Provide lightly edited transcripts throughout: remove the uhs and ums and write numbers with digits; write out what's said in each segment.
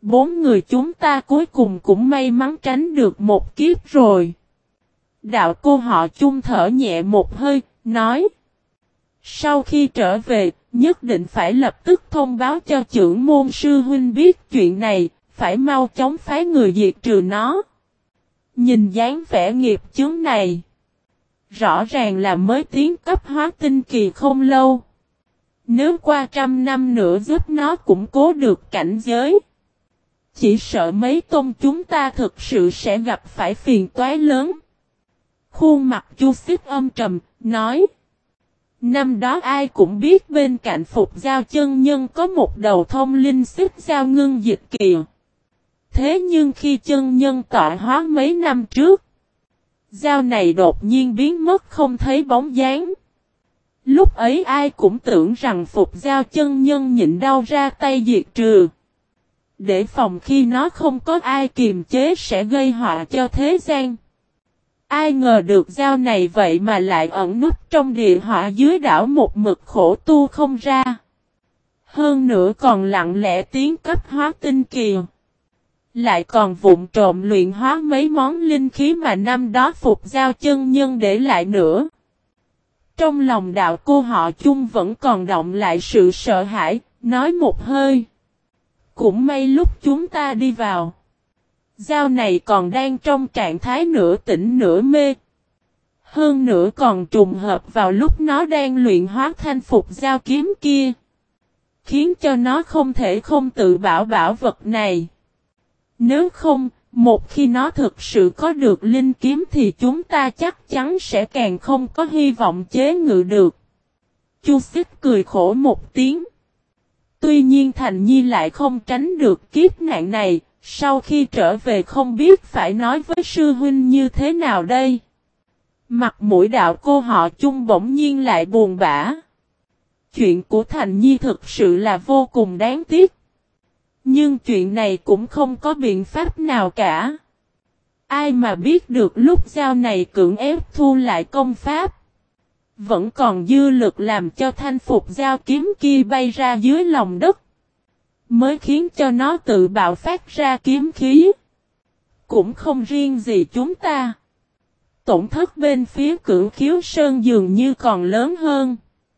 4 người chúng ta cuối cùng cũng may mắn tránh được một kiếp rồi. Đạo cô họ Chung thở nhẹ một hơi, nói. Sau khi trở về, nhất định phải lập tức thông báo cho trưởng môn sư huynh biết chuyện này, phải mau chóng phái người diệt trừ nó. Nhìn dáng vẻ nghiệp chướng này. Rõ ràng là mới tiến cấp hóa tinh kỳ không lâu. Nếu qua 100 năm nữa giúp nó củng cố được cảnh giới. Chỉ sợ mấy tôn chúng ta thực sự sẽ gặp phải phiền toái lớn. Khuôn mặt Chu Xích âm trầm, nói. Năm đó ai cũng biết bên cạnh Phục Giao chân nhân có một đầu thông linh xích giao ngưng dịch kỳ. Thế nhưng khi chân nhân tọa hóa mấy năm trước, giao này đột nhiên biến mất không thấy bóng dáng. Lúc ấy ai cũng tưởng rằng Phục Giao chân nhân nhịn đau ra tay diệt trừ. Để phòng khi nó không có ai kiềm chế sẽ gây họa cho thế gian. Ai ngờ được giao này vậy mà lại ẩn núp trong địa họa dưới đảo một mực khổ tu không ra. Hơn nữa còn lặng lẽ tiến cấp hóa tinh kỳ. Lại còn vụng trộm luyện hóa mấy món linh khí mà năm đó Phục Giao chân nhân để lại nữa. Trong lòng đạo cô họ Chung vẫn còn động lại sự sợ hãi, nói một hơi. Cũng may lúc chúng ta đi vào. Giao này còn đang trong trạng thái nửa tỉnh nửa mê. Hơn nữa còn trùng hợp vào lúc nó đang luyện hóa thanh Phục Giao kiếm kia. Khiến cho nó không thể không tự bảo bảo vật này. Nếu không, một khi nó thực sự có được linh kiếm thì chúng ta chắc chắn sẽ càng không có hy vọng chế ngự được. Chu Xích cười khổ một tiếng. Tuy nhiên Thành Nhi lại không tránh được kiếp nạn này, sau khi trở về không biết phải nói với sư huynh như thế nào đây. Mặt mũi đạo cô họ Chung bỗng nhiên lại buồn bã. Chuyện của Thành Nhi thực sự là vô cùng đáng tiếc. Nhưng chuyện này cũng không có biện pháp nào cả. Ai mà biết được lúc giao này cưỡng ép thu lại công pháp. Vẫn còn dư lực làm cho thanh Phục Giao kiếm kia bay ra dưới lòng đất. Mới khiến cho nó tự bạo phát ra kiếm khí. Cũng không riêng gì chúng ta. Tổn thất bên phía Cửu Khiếu Sơn dường như còn lớn hơn.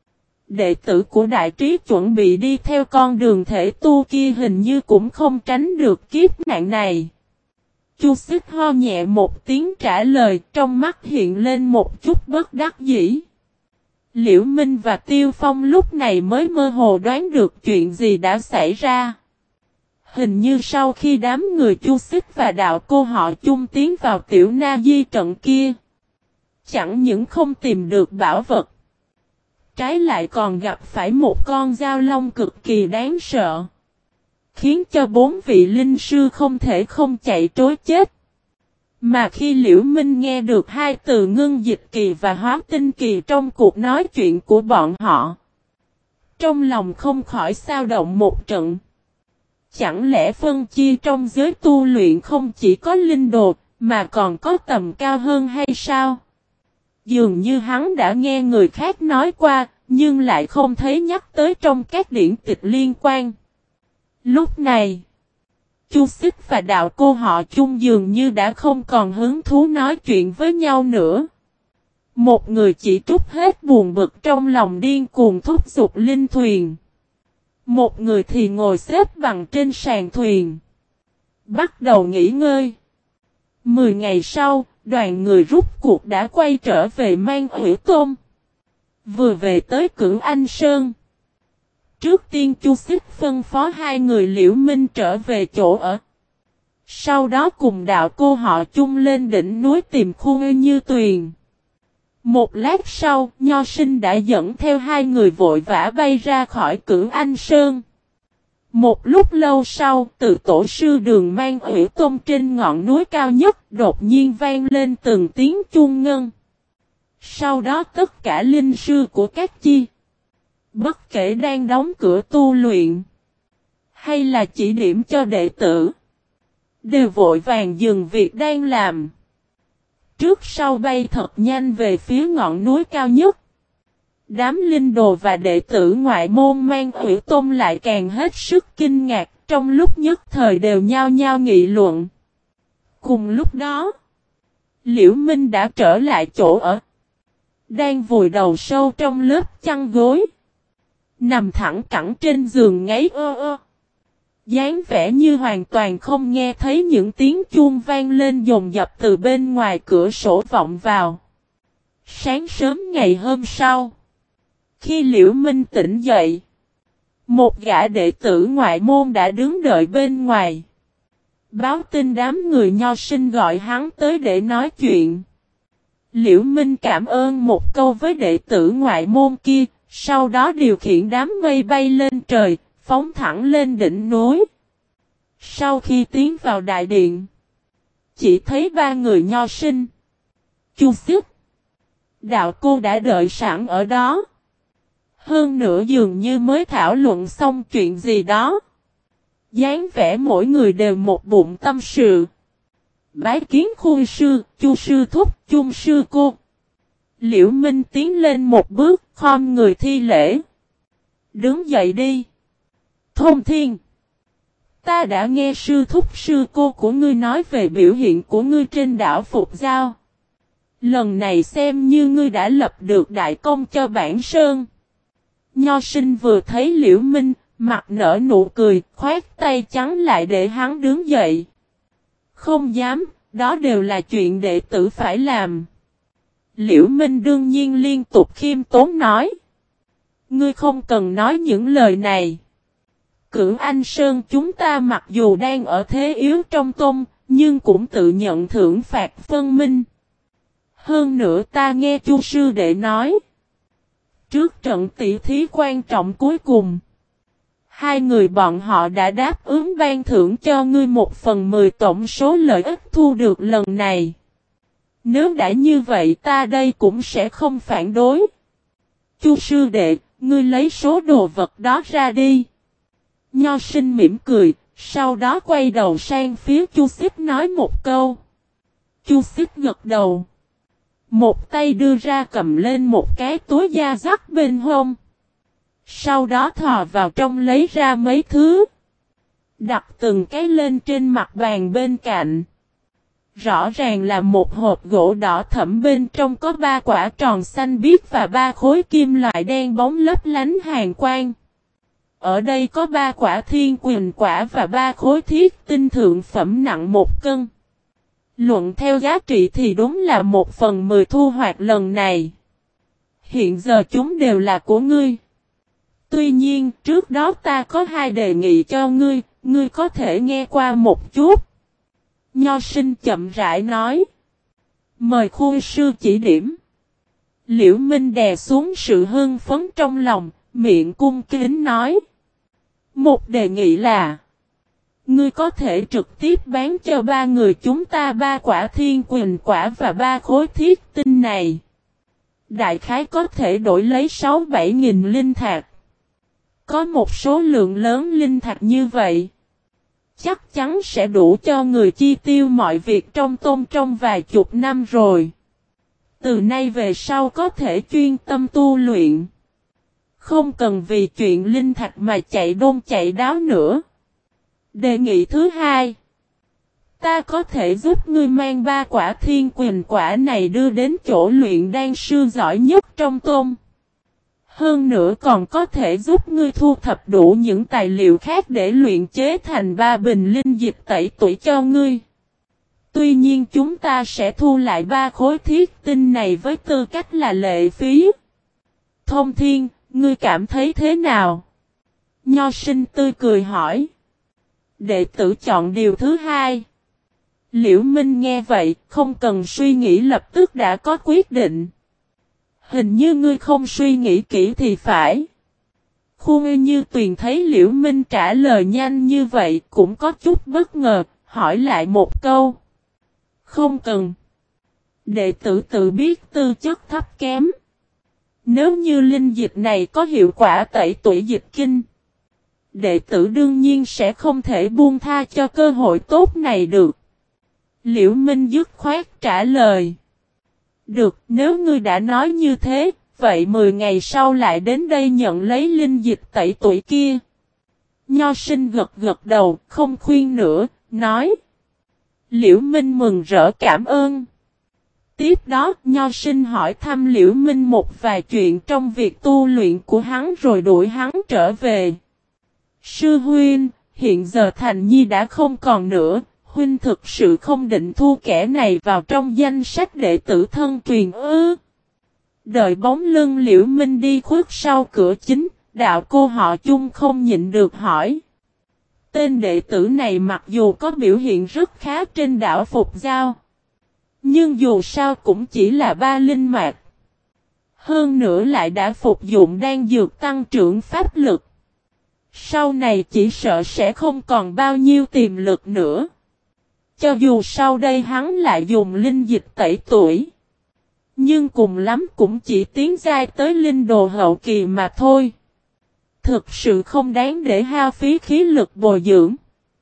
Đệ tử của Đại Trí chuẩn bị đi theo con đường thể tu kia hình như cũng không tránh được kiếp nạn này. Chu Xích ho nhẹ một tiếng trả lời, trong mắt hiện lên một chút bất đắc dĩ. Liễu Minh và Tiêu Phong lúc này mới mơ hồ đoán được chuyện gì đã xảy ra. Hình như sau khi đám người Chu Xích và đạo cô họ Chung tiến vào Tiểu Na Di trận kia, chẳng những không tìm được bảo vật, trái lại còn gặp phải một con dao long cực kỳ đáng sợ, khiến cho 4 vị linh sư không thể không chạy trối chết. Mà khi Liễu Minh nghe được hai từ ngưng dịch kỳ và hóa tinh kỳ trong cuộc nói chuyện của bọn họ, trong lòng không khỏi xao động một trận. Chẳng lẽ phân chia trong giới tu luyện không chỉ có linh đồ, mà còn có tầm cao hơn hay sao? Dường như hắn đã nghe người khác nói qua, nhưng lại không thấy nhắc tới trong các điển tịch liên quan. Lúc này, Chu Xích và đạo cô họ Chung dường như đã không còn hứng thú nói chuyện với nhau nữa. Một người chỉ trút hết buồn bực trong lòng điên cuồng thúc giục linh thuyền. Một người thì ngồi xếp bằng trên sàn thuyền, bắt đầu nghỉ ngơi. 10 ngày sau, đoàn người rút cuộc đã quay trở về Mang Ủy Tôn. Vừa về tới Cửu Anh Sơn, trước tiên Chu Xích phân phó hai người Liễu Minh trở về chỗ ở. Sau đó cùng đạo cô họ Chung lên đỉnh núi tìm khu Như Tuyền. Một lát sau, Nho Sinh đã dẫn theo hai người vội vã bay ra khỏi Cửu Anh Sơn. Một lúc lâu sau, từ tổ sư Đường Mang Ủy Tôn trên ngọn núi cao nhất đột nhiên vang lên từng tiếng chuông ngân. Sau đó tất cả linh sư của các chi, bất kể đang đóng cửa tu luyện, hay là chỉ điểm cho đệ tử, đều vội vàng dừng việc đang làm. Trước sau bay thật nhanh về phía ngọn núi cao nhất. Đám linh đồ và đệ tử ngoại môn mang Hủy Tôn lại càng hết sức kinh ngạc, trong lúc nhất thời đều nhao nhao nghị luận. Cùng lúc đó, Liễu Minh đã trở lại chỗ ở. Đang vùi đầu sâu trong lớp chăn gối. Nằm thẳng cẳng trên giường ngáy ơ ơ. dáng vẻ như hoàn toàn không nghe thấy những tiếng chuông vang lên dồn dập từ bên ngoài cửa sổ vọng vào. Sáng sớm ngày hôm sau, khi Liễu Minh tỉnh dậy, một gã đệ tử ngoại môn đã đứng đợi bên ngoài. Báo tin đám người nho sinh gọi hắn tới để nói chuyện. Liễu Minh cảm ơn một câu với đệ tử ngoại môn kia, sau đó điều khiển đám mây bay lên trời, phóng thẳng lên đỉnh núi. Sau khi tiến vào đại điện, chỉ thấy ba người nho sinh. Chu Xích, đạo cô đã đợi sẵn ở đó. Hơn nữa dường như mới thảo luận xong chuyện gì đó. dáng vẻ mỗi người đều một bụng tâm sự. Bái kiến Khuôn sư, Chu sư thúc, Chung sư cô. Liễu Minh tiến lên một bước, khom người thi lễ. Đứng dậy đi. Thông Thiên, ta đã nghe sư thúc sư cô của ngươi nói về biểu hiện của ngươi trên đảo Phục Giao. Lần này xem như ngươi đã lập được đại công cho bản sơn. Nho sinh vừa thấy Liễu Minh, mặt nở nụ cười, khoát tay trắng lại để hắn đứng dậy. Không dám, đó đều là chuyện đệ tử phải làm. Liễu Minh đương nhiên liên tục khiêm tốn nói. Ngươi không cần nói những lời này. Cưỡng Anh Sơn chúng ta mặc dù đang ở thế yếu trong tôn, nhưng cũng tự nhận thưởng phạt phân minh. Hơn nữa ta nghe Chu sư đệ nói. Trước trận tỷ thí quan trọng cuối cùng, hai người bọn họ đã đáp ứng ban thưởng cho ngươi 1/10 tổng số lợi ích thu được lần này. Nếu đã như vậy ta đây cũng sẽ không phản đối. Chu sư đệ, ngươi lấy số đồ vật đó ra đi. Nho sinh mỉm cười, sau đó quay đầu sang phía Chu Xích nói một câu. Chu Xích gật đầu. Một tay đưa ra cầm lên một cái túi da dắt bên hông. Sau đó thò vào trong lấy ra mấy thứ. Đặt từng cái lên trên mặt bàn bên cạnh. Rõ ràng là một hộp gỗ đỏ thẫm, bên trong có 3 quả tròn xanh biếc và 3 khối kim loại đen bóng lấp lánh hàn quang. Ở đây có 3 quả thiên quyền quả và 3 khối thiết tinh thượng phẩm nặng 1 cân. Luận theo giá trị thì đúng là 1/10 thu hoạch lần này. Hiện giờ chúng đều là của ngươi. Tuy nhiên, trước đó ta có 2 đề nghị cho ngươi, ngươi có thể nghe qua một chút. Nho sinh chậm rãi nói. Mời Khuôn sư chỉ điểm. Liễu Minh đè xuống sự hưng phấn trong lòng, miệng cung kính nói. Một đề nghị là, ngươi có thể trực tiếp bán cho 3 người chúng ta 3 quả thiên quyền quả và 3 khối thiết tinh này. Đại khái có thể đổi lấy 6-7 nghìn linh thạch. Có một số lượng lớn linh thạch như vậy, chắc chắn sẽ đủ cho người chi tiêu mọi việc trong tôn trong vài chục năm rồi. Từ nay về sau có thể chuyên tâm tu luyện. Không cần vì chuyện linh thạch mà chạy đôn chạy đáo nữa. Đề nghị thứ hai, ta có thể giúp ngươi mang 3 quả thiên quyền quả này đưa đến chỗ luyện đan sư giỏi nhất trong tôn. Hơn nữa còn có thể giúp ngươi thu thập đủ những tài liệu khác để luyện chế thành 3 bình linh dịch tẩy tủy cho ngươi. Tuy nhiên chúng ta sẽ thu lại 3 khối thiết tinh này với tư cách là lệ phí. Thông Thiên, ngươi cảm thấy thế nào? Nho sinh tươi cười hỏi. Đệ tử chọn điều thứ hai. Liễu Minh nghe vậy, không cần suy nghĩ lập tức đã có quyết định. Hình như ngươi không suy nghĩ kỹ thì phải. Khuôn Như Tuyền thấy Liễu Minh trả lời nhanh như vậy cũng có chút bất ngờ, hỏi lại một câu. Không cần. Đệ tử tự biết tư chất thấp kém. Nếu như linh dịch này có hiệu quả tẩy tủy dịch kinh, đệ tử đương nhiên sẽ không thể buông tha cho cơ hội tốt này được. Liễu Minh dứt khoát trả lời. Được, nếu ngươi đã nói như thế, vậy 10 ngày sau lại đến đây nhận lấy linh dịch tẩy tuổi kia. Nho sinh gật gật đầu, không khuyên nữa, nói. Liễu Minh mừng rỡ cảm ơn. Tiếp đó, Nho sinh hỏi thăm Liễu Minh một vài chuyện trong việc tu luyện của hắn rồi đuổi hắn trở về. Sư huynh, hiện giờ Thành Nhi đã không còn nữa, huynh thực sự không định thu kẻ này vào trong danh sách đệ tử thân truyền ư? Đợi bóng lưng Liễu Minh đi khuất sau cửa chính, đạo cô họ Chung không nhịn được hỏi. Tên đệ tử này mặc dù có biểu hiện rất khá trên đảo Phục Giao, nhưng dù sao cũng chỉ là 3 linh mạch. Hơn nữa lại đã phục dụng đan dược tăng trưởng pháp lực. Sau này chỉ sợ sẽ không còn bao nhiêu tiềm lực nữa. Cho dù sau đây hắn lại dùng linh dịch tẩy tuổi, nhưng cùng lắm cũng chỉ tiến giai tới linh đồ hậu kỳ mà thôi. Thực sự không đáng để hao phí khí lực bồi dưỡng.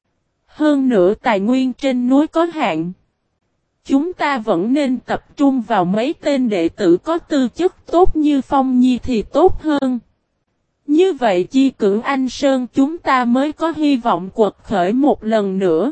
Hơn nữa tài nguyên trên núi có hạn. Chúng ta vẫn nên tập trung vào mấy tên đệ tử có tư chất tốt như Phong Nhi thì tốt hơn. Như vậy Chi Cửu Anh Sơn chúng ta mới có hy vọng quật khởi một lần nữa.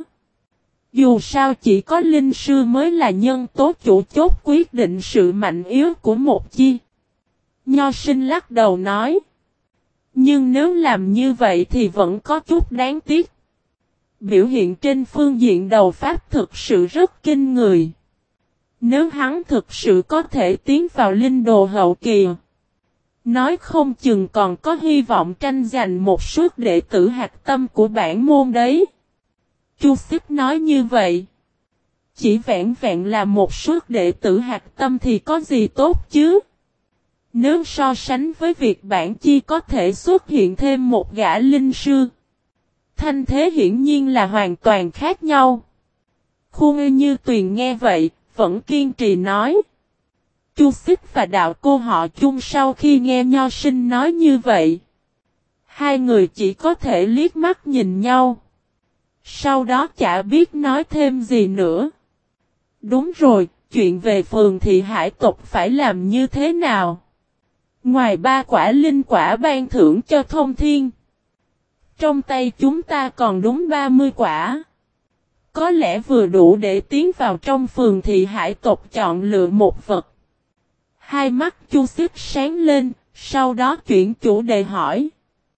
Dù sao chỉ có linh sư mới là nhân tố chủ chốt quyết định sự mạnh yếu của một chi. Nho sinh lắc đầu nói. Nhưng nếu làm như vậy thì vẫn có chút đáng tiếc. Biểu hiện trên phương diện đầu pháp thực sự rất kinh người. Nếu hắn thực sự có thể tiến vào linh đồ hậu kỳ, nói không chừng còn có hy vọng tranh giành một suất đệ tử hạt tâm của bản môn đấy. Chu Xích nói như vậy. Chỉ vẹn vẹn là một suất đệ tử hạt tâm thì có gì tốt chứ? Nếu so sánh với việc bản chi có thể xuất hiện thêm một gã linh sư, thanh thế hiển nhiên là hoàn toàn khác nhau. Khuôn Như Tuyền nghe vậy, vẫn kiên trì nói. Chu Xích và đạo cô họ Chung sau khi nghe Nho sinh nói như vậy, hai người chỉ có thể liếc mắt nhìn nhau. Sau đó chả biết nói thêm gì nữa. Đúng rồi, chuyện về phường thị hải tộc phải làm như thế nào? Ngoài 3 quả linh quả ban thưởng cho Thông Thiên, trong tay chúng ta còn đúng 30 quả. Có lẽ vừa đủ để tiến vào trong phường thị hải tộc chọn lựa một vật. Hai mắt Chu Xích sáng lên, sau đó chuyển chủ đề hỏi.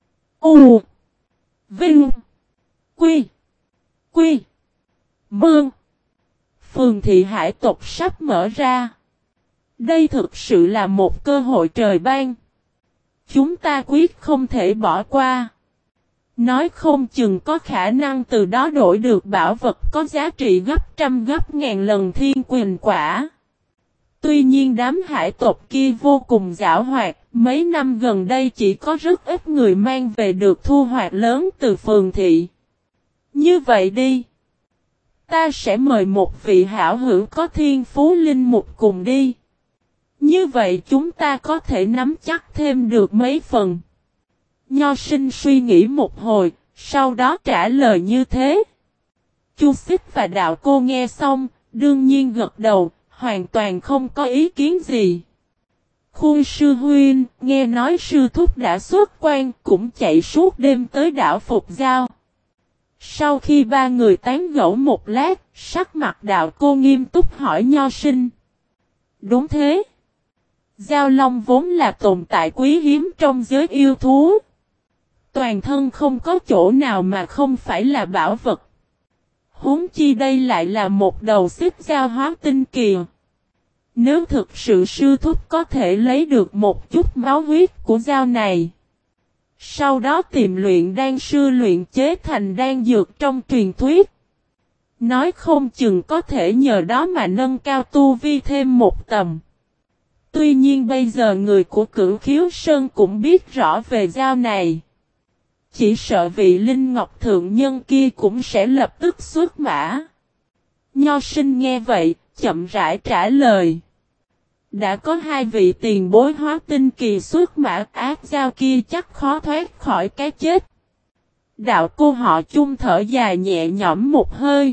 U Vinh Quy Quy Mương. Phường thị hải tộc sắp mở ra. Đây thực sự là một cơ hội trời ban. Chúng ta quyết không thể bỏ qua. Nói không chừng có khả năng từ đó đổi được bảo vật có giá trị gấp trăm gấp ngàn lần thiên quyền quả. Tuy nhiên đám hải tộc kia vô cùng giảo hoạt, mấy năm gần đây chỉ có rất ít người mang về được thu hoạch lớn từ phường thị. Như vậy đi, ta sẽ mời một vị hảo hữu có thiên phú linh mục cùng đi. Như vậy chúng ta có thể nắm chắc thêm được mấy phần. Nho sinh suy nghĩ một hồi, sau đó trả lời như thế. Chu Xích và đạo cô nghe xong, đương nhiên gật đầu, hoàn toàn không có ý kiến gì. Khuôn sư huynh, nghe nói sư thúc đã xuất quan, cũng chạy suốt đêm tới đảo Phục Giao. Sau khi ba người tán gẫu một lát, sắc mặt đạo cô nghiêm túc hỏi Nho sinh. Đúng thế. Giao Long vốn là tồn tại quý hiếm trong giới yêu thú. Toàn thân không có chỗ nào mà không phải là bảo vật. Huống chi đây lại là một đầu xích giao hóa tinh kỳ. Nếu thực sự sư thúc có thể lấy được một chút máu huyết của dao này, sau đó tìm luyện đan sư luyện chế thành đan dược trong truyền thuyết, nói không chừng có thể nhờ đó mà nâng cao tu vi thêm một tầm. Tuy nhiên bây giờ người của Cửu Khiếu Sơn cũng biết rõ về dao này. Chỉ sợ vị Linh Ngọc Thượng Nhân kia cũng sẽ lập tức xuất mã. Nho sinh nghe vậy, chậm rãi trả lời. Đã có 2 vị tiền bối hóa tinh kỳ xuất mã, ác giao kia chắc khó thoát khỏi cái chết. Đạo cô họ Chung thở dài nhẹ nhõm một hơi.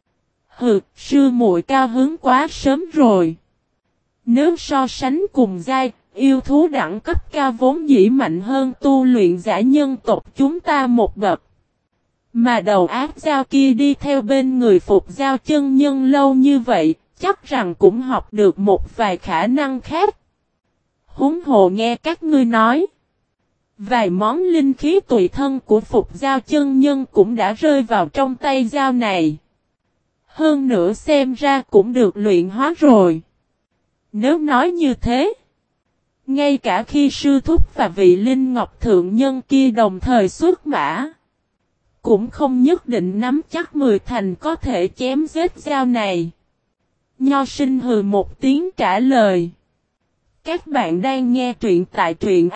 Hừ, sư muội cao hứng quá sớm rồi. Nếu so sánh cùng giai, yêu thú đẳng cấp cao vốn dĩ mạnh hơn tu luyện giả nhân tộc chúng ta một bậc. Mà đầu ác giao kia đi theo bên người Phục Giao chân nhân lâu như vậy, chắc rằng cũng học được một vài khả năng khác. Huống hồ nghe các ngươi nói, vài món linh khí tùy thân của Phục Giao chân nhân cũng đã rơi vào trong tay Giao này. Hơn nữa xem ra cũng được luyện hóa rồi. Nếu nói như thế, ngay cả khi sư thúc và vị Linh Ngọc Thượng Nhân kia đồng thời xuất mã, cũng không nhất định nắm chắc 10 thành có thể chém giết Giao này. Nho sinh hừ một tiếng trả lời. Các bạn đang nghe truyện tại truyện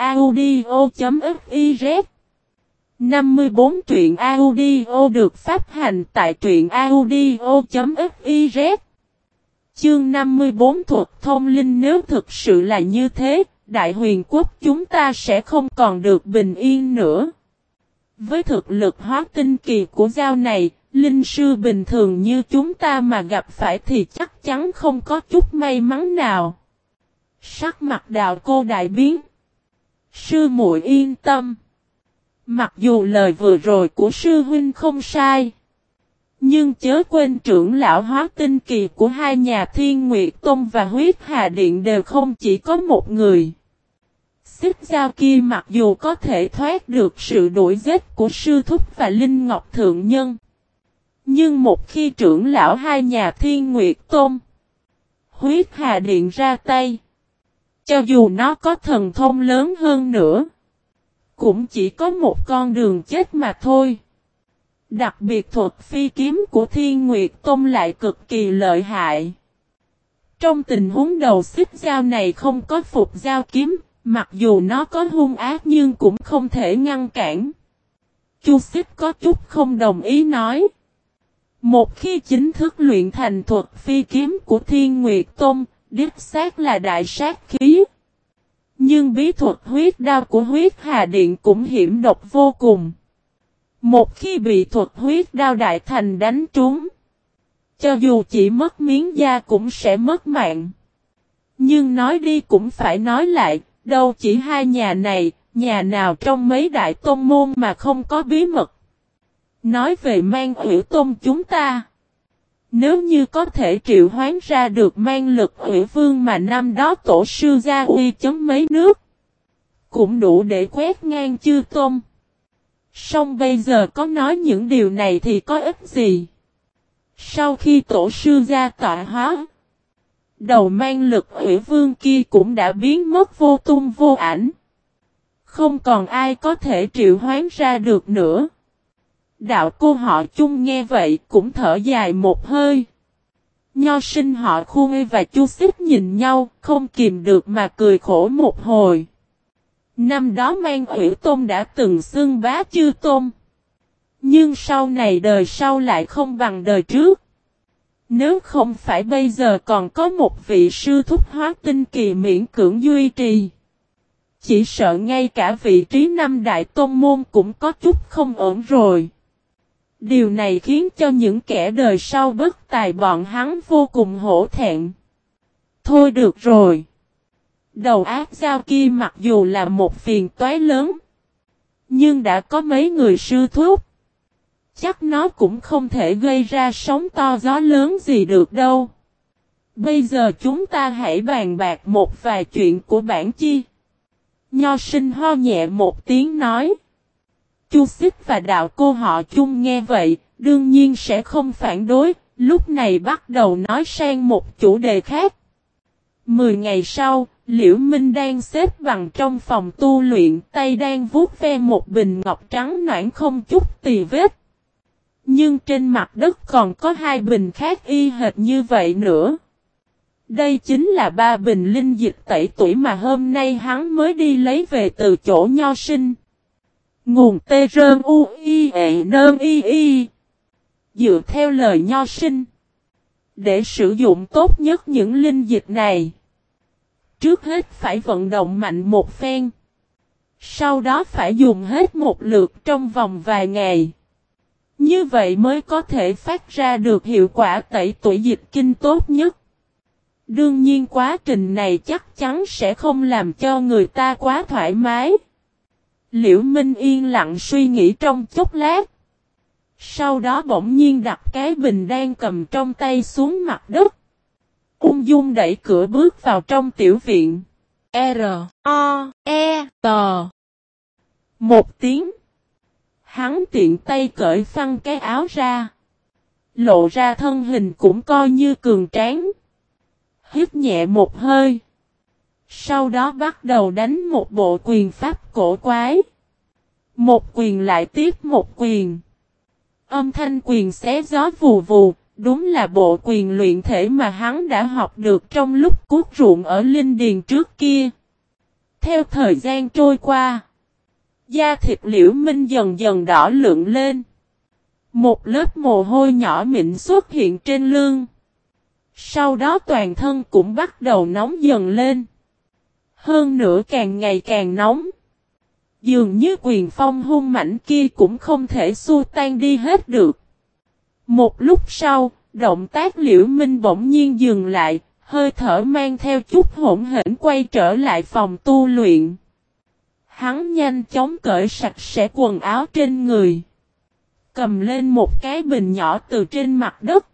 audio.fiz 54 truyện audio được phát hành tại truyện audio.fiz. Chương 54 thuật thông linh. Nếu thực sự là như thế, Đại Huyền Quốc chúng ta sẽ không còn được bình yên nữa. Với thực lực hóa tinh kỳ của Giao này, linh sư bình thường như chúng ta mà gặp phải thì chắc chắn không có chút may mắn nào. Sắc mặt Đạo Cô đại biến. Sư muội yên tâm. Mặc dù lời vừa rồi của sư huynh không sai, nhưng chớ quên trưởng lão hóa tinh kỳ của hai nhà Thiên Nguyệt Tông và Huyết Hà Điện đều không chỉ có một người. Xích Giao kia mặc dù có thể thoát được sự đuổi giết của sư thúc và Linh Ngọc Thượng Nhân, nhưng một khi trưởng lão hai nhà Thiên Nguyệt Tông, Huyết Hà Điện ra tay, cho dù nó có thần thông lớn hơn nữa, cũng chỉ có một con đường chết mà thôi. Đặc biệt thuật phi kiếm của Thiên Nguyệt Tông lại cực kỳ lợi hại. Trong tình huống đầu Xích Giao này không có Phục Giao kiếm, mặc dù nó có hung ác nhưng cũng không thể ngăn cản. Chu Xích có chút không đồng ý nói. Một khi chính thức luyện thành thuật phi kiếm của Thiên Nguyệt Tông, đích xác là đại sát khí. Nhưng bí thuật huyết đao của Huyết Hà Điện cũng hiểm độc vô cùng. Một khi bị thuật huyết đao đại thành đánh trúng, cho dù chỉ mất miếng da cũng sẽ mất mạng. Nhưng nói đi cũng phải nói lại, đâu chỉ hai nhà này, nhà nào trong mấy đại tôn môn mà không có bí mật. Nói về Mang Hủy Tôn chúng ta, nếu như có thể triệu hoán ra được mang lực Hủy Vương mà năm đó tổ sư gia uy chấn mấy nước, cũng đủ để quét ngang chư tôn. Song bây giờ có nói những điều này thì có ích gì? Sau khi tổ sư gia tọa hóa, đầu mang lực Hủy Vương kia cũng đã biến mất vô tung vô ảnh. Không còn ai có thể triệu hoán ra được nữa. Đạo Cô họ Chung nghe vậy cũng thở dài một hơi. Nho sinh họ Khuê và Chu Xích nhìn nhau, không kìm được mà cười khổ một hồi. Năm đó Mang Hủy Tôn đã từng xưng bá chư tôn. Nhưng sau này đời sau lại không bằng đời trước. Nếu không phải bây giờ còn có một vị sư thúc hóa tinh kỳ miễn cưỡng duy trì, chỉ sợ ngay cả vị trí năm đại tôn môn cũng có chút không ổn rồi. Điều này khiến cho những kẻ đời sau bất tài bọn hắn vô cùng hổ thẹn. Thôi được rồi. Đầu ác giao kia mặc dù là một phiền toái lớn, nhưng đã có mấy người sư thúc, chắc nó cũng không thể gây ra sóng to gió lớn gì được đâu. Bây giờ chúng ta hãy bàn bạc một vài chuyện của bản chi. Nho sinh ho nhẹ một tiếng nói. Chu Xích và Đạo Cô họ Chung nghe vậy, đương nhiên sẽ không phản đối, lúc này bắt đầu nói sang một chủ đề khác. 10 ngày sau, Liễu Minh đang xếp bằng trong phòng tu luyện, tay đang vuốt ve một bình ngọc trắng nõn không chút tì vết. Nhưng trên mặt đất còn có 2 bình khác y hệt như vậy nữa. Đây chính là 3 bình linh dịch tẩy tuổi mà hôm nay hắn mới đi lấy về từ chỗ nho sinh. Nguồn tê rơn u i e nơn y y. Dựa theo lời nho sinh, để sử dụng tốt nhất những linh dịch này, trước hết phải vận động mạnh một phen. Sau đó phải dùng hết một lượt trong vòng vài ngày. Như vậy mới có thể phát ra được hiệu quả tẩy tuổi dịch kinh tốt nhất. Đương nhiên quá trình này chắc chắn sẽ không làm cho người ta quá thoải mái. Liễu Minh yên lặng suy nghĩ trong chốc lát. Sau đó bỗng nhiên đặt cái bình đang cầm trong tay xuống mặt đất. Ung dung đẩy cửa bước vào trong tiểu viện. R-O-E-T Một tiếng. Hắn tiện tay cởi phăng cái áo ra. Lộ ra thân hình cũng coi như cường tráng. Hít nhẹ một hơi. Sau đó bắt đầu đánh một bộ quyền pháp cổ quái. Một quyền lại tiếp một quyền. Âm thanh quyền xé gió vù vù, đúng là bộ quyền luyện thể mà hắn đã học được trong lúc cuốc ruộng ở Linh Điền trước kia. Theo thời gian trôi qua, da thịt Liễu Minh dần dần đỏ lượng lên. Một lớp mồ hôi nhỏ mịn xuất hiện trên lưng. Sau đó toàn thân cũng bắt đầu nóng dần lên. Hơn nữa càng ngày càng nóng. Dường như quyền phong hung mãnh kia cũng không thể xua tan đi hết được. Một lúc sau, động tác Liễu Minh bỗng nhiên dừng lại, hơi thở mang theo chút hỗn hển quay trở lại phòng tu luyện. Hắn nhanh chóng cởi sạch sẽ quần áo trên người. Cầm lên một cái bình nhỏ từ trên mặt đất.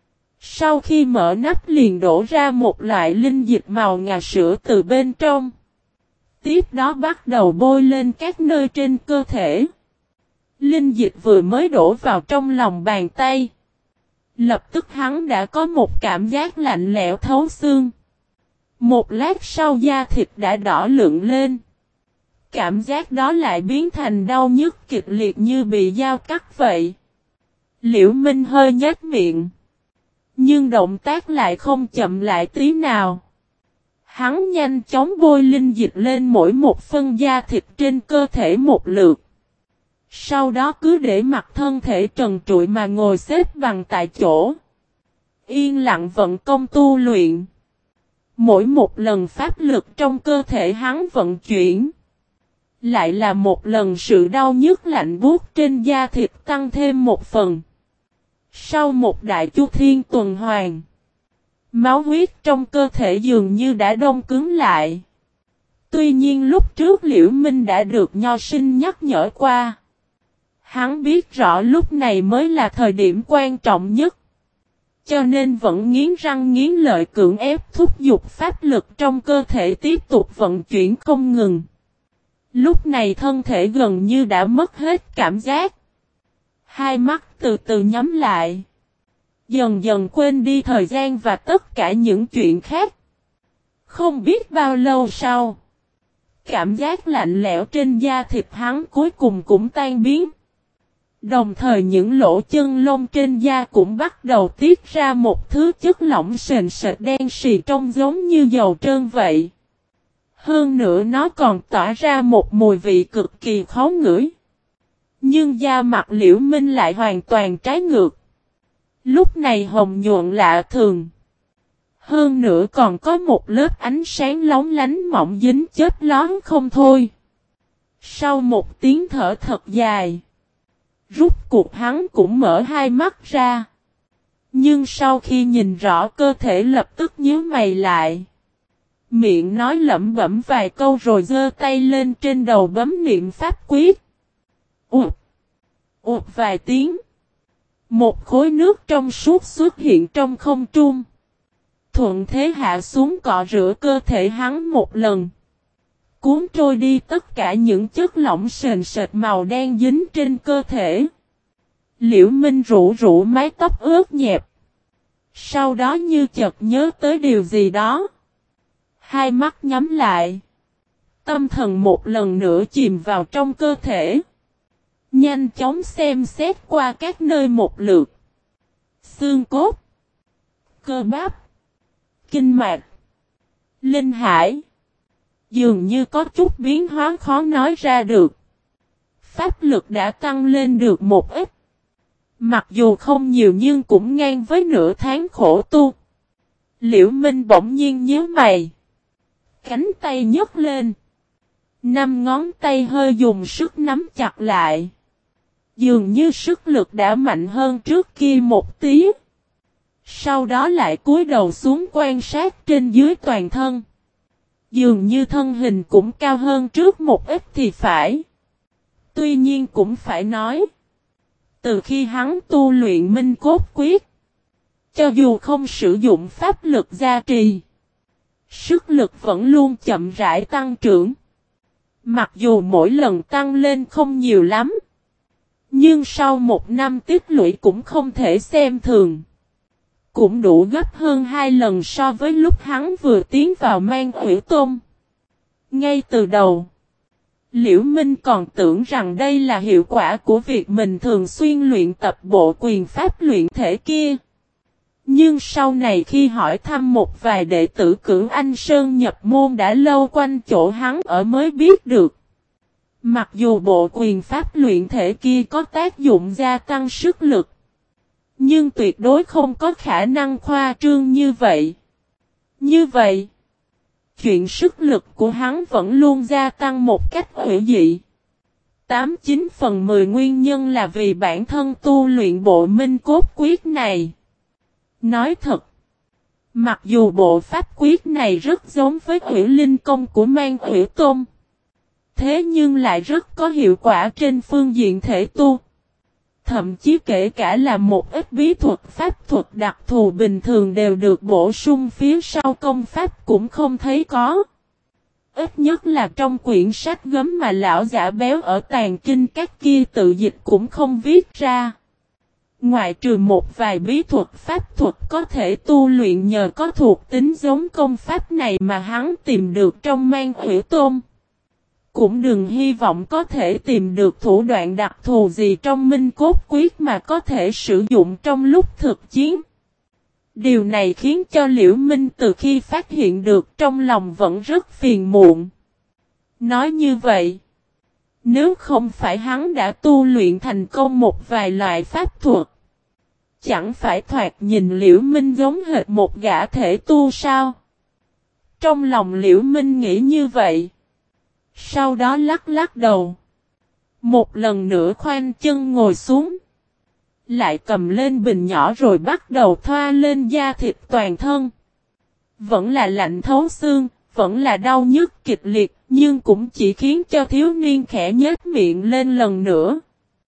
Sau khi mở nắp liền đổ ra một loại linh dịch màu ngà sữa từ bên trong. Tiếp đó bắt đầu bôi lên các nơi trên cơ thể. Linh dịch vừa mới đổ vào trong lòng bàn tay. Lập tức hắn đã có một cảm giác lạnh lẽo thấu xương. Một lát sau da thịt đã đỏ lượng lên. Cảm giác đó lại biến thành đau nhức kịch liệt như bị dao cắt vậy. Liễu Minh hơi nhếch miệng. Nhưng động tác lại không chậm lại tí nào. Hắn nhanh chóng bôi linh dịch lên mỗi một phân da thịt trên cơ thể một lượt. Sau đó cứ để mặc thân thể trần trụi mà ngồi xếp bằng tại chỗ. Yên lặng vận công tu luyện. Mỗi một lần pháp lực trong cơ thể hắn vận chuyển. Lại là một lần sự đau nhức lạnh buốt trên da thịt tăng thêm một phần. Sau một đại chu thiên tuần hoàn. Máu huyết trong cơ thể dường như đã đông cứng lại. Tuy nhiên lúc trước Liễu Minh đã được Nho Sinh nhắc nhở qua. Hắn biết rõ lúc này mới là thời điểm quan trọng nhất. Cho nên vẫn nghiến răng nghiến lợi cưỡng ép thúc giục pháp lực trong cơ thể tiếp tục vận chuyển không ngừng. Lúc này thân thể gần như đã mất hết cảm giác. Hai mắt từ từ nhắm lại. Dần dần quên đi thời gian và tất cả những chuyện khác. Không biết bao lâu sau. Cảm giác lạnh lẽo trên da thịt hắn cuối cùng cũng tan biến. Đồng thời những lỗ chân lông trên da cũng bắt đầu tiết ra một thứ chất lỏng sền sệt đen xì trông giống như dầu trơn vậy. Hơn nữa nó còn tỏa ra một mùi vị cực kỳ khó ngửi. Nhưng da mặt Liễu Minh lại hoàn toàn trái ngược. Lúc này hồng nhuận lạ thường. Hơn nữa còn có một lớp ánh sáng lóng lánh mỏng dính chết lón không thôi. Sau một tiếng thở thật dài. Rút cuộc hắn cũng mở hai mắt ra. Nhưng sau khi nhìn rõ cơ thể lập tức nhíu mày lại. Miệng nói lẩm bẩm vài câu rồi giơ tay lên trên đầu bấm niệm pháp quyết. Ụt. Ụt vài tiếng. Một khối nước trong suốt xuất hiện trong không trung. Thuận thế hạ xuống cọ rửa cơ thể hắn một lần. Cuốn trôi đi tất cả những chất lỏng sền sệt màu đen dính trên cơ thể. Liễu Minh rũ rũ mái tóc ướt nhẹp. Sau đó như chợt nhớ tới điều gì đó. Hai mắt nhắm lại. Tâm thần một lần nữa chìm vào trong cơ thể. Nhanh chóng xem xét qua các nơi một lượt. Xương cốt. Cơ bắp. Kinh mạch. Linh hải. Dường như có chút biến hóa khó nói ra được. Pháp lực đã tăng lên được một ít. Mặc dù không nhiều nhưng cũng ngang với nửa tháng khổ tu. Liễu Minh bỗng nhiên nhíu mày. Cánh tay nhấc lên. 5 ngón tay hơi dùng sức nắm chặt lại. Dường như sức lực đã mạnh hơn trước kia một tí. Sau đó lại cúi đầu xuống quan sát trên dưới toàn thân. Dường như thân hình cũng cao hơn trước một ít thì phải. Tuy nhiên cũng phải nói. Từ khi hắn tu luyện Minh Cốt Quyết. Cho dù không sử dụng pháp lực gia trì. Sức lực vẫn luôn chậm rãi tăng trưởng. Mặc dù mỗi lần tăng lên không nhiều lắm. Nhưng sau một năm tích lũy cũng không thể xem thường. Cũng đủ gấp hơn 2 lần so với lúc hắn vừa tiến vào Mang Hủy Tôn. Ngay từ đầu, Liễu Minh còn tưởng rằng đây là hiệu quả của việc mình thường xuyên luyện tập bộ quyền pháp luyện thể kia. Nhưng sau này khi hỏi thăm một vài đệ tử Cửu Anh Sơn nhập môn đã lâu quanh chỗ hắn ở mới biết được. Mặc dù bộ quyền pháp luyện thể kia có tác dụng gia tăng sức lực, nhưng tuyệt đối không có khả năng khoa trương như vậy. Như vậy, chuyện sức lực của hắn vẫn luôn gia tăng một cách hữu dị. 89 phần 10 nguyên nhân là vì bản thân tu luyện bộ Minh Cốt Quyết này. Nói thật, mặc dù bộ pháp quyết này rất giống với Hủy Linh Công của Mang Hủy Tôn, thế nhưng lại rất có hiệu quả trên phương diện thể tu. Thậm chí kể cả là một ít bí thuật pháp thuật đặc thù bình thường đều được bổ sung phía sau công pháp cũng không thấy có. Ít nhất là trong quyển sách gấm mà lão giả béo ở tàn kinh các kia tự dịch cũng không viết ra. Ngoại trừ một vài bí thuật pháp thuật có thể tu luyện nhờ có thuộc tính giống công pháp này mà hắn tìm được trong Mang Hủy Tôn. Cũng đừng hy vọng có thể tìm được thủ đoạn đặc thù gì trong Minh Cốt Quyết mà có thể sử dụng trong lúc thực chiến. Điều này khiến cho Liễu Minh từ khi phát hiện được trong lòng vẫn rất phiền muộn. Nói như vậy, nếu không phải hắn đã tu luyện thành công một vài loại pháp thuật, chẳng phải thoạt nhìn Liễu Minh giống hệt một gã thể tu sao? Trong lòng Liễu Minh nghĩ như vậy. Sau đó lắc lắc đầu. Một lần nữa khoanh chân ngồi xuống. Lại cầm lên bình nhỏ rồi bắt đầu thoa lên da thịt toàn thân. Vẫn là lạnh thấu xương, vẫn là đau nhức kịch liệt, nhưng cũng chỉ khiến cho thiếu niên khẽ nhếch miệng lên lần nữa.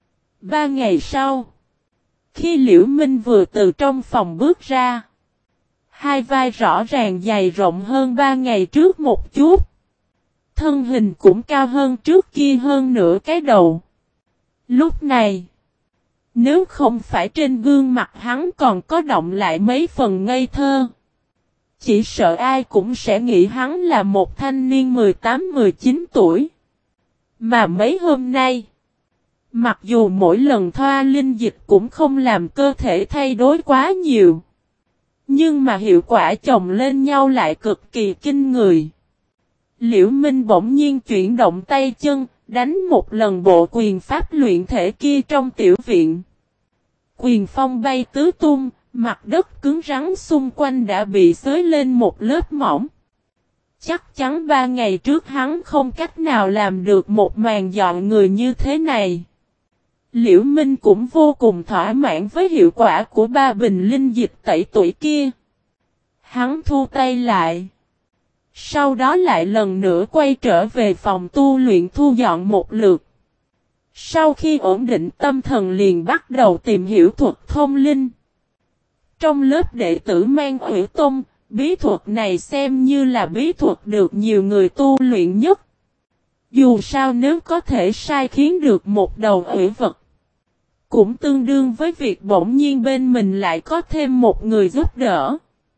3 ngày sau, khi Liễu Minh vừa từ trong phòng bước ra, hai vai rõ ràng dày rộng hơn 3 ngày trước một chút. Thân hình cũng cao hơn trước kia hơn nửa cái đầu. Lúc này, nếu không phải trên gương mặt hắn còn có động lại mấy phần ngây thơ, chỉ sợ ai cũng sẽ nghĩ hắn là một thanh niên 18-19 tuổi. Mà mấy hôm nay, mặc dù mỗi lần thoa linh dịch cũng không làm cơ thể thay đổi quá nhiều, nhưng mà hiệu quả chồng lên nhau lại cực kỳ kinh người. Liễu Minh bỗng nhiên chuyển động tay chân, đánh một lần bộ quyền pháp luyện thể kia trong tiểu viện. Quyền phong bay tứ tung, mặt đất cứng rắn xung quanh đã bị xới lên một lớp mỏng. Chắc chắn 3 ngày trước hắn không cách nào làm được một màn dọn người như thế này. Liễu Minh cũng vô cùng thỏa mãn với hiệu quả của 3 bình linh dịch tẩy tuổi kia. Hắn thu tay lại. Sau đó lại lần nữa quay trở về phòng tu luyện thu dọn một lượt. Sau khi ổn định tâm thần liền bắt đầu tìm hiểu thuật thông linh. Trong lớp đệ tử Mang Hủy Tôn, bí thuật này xem như là bí thuật được nhiều người tu luyện nhất. Dù sao nếu có thể sai khiến được một đầu hủy vật, cũng tương đương với việc bỗng nhiên bên mình lại có thêm một người giúp đỡ.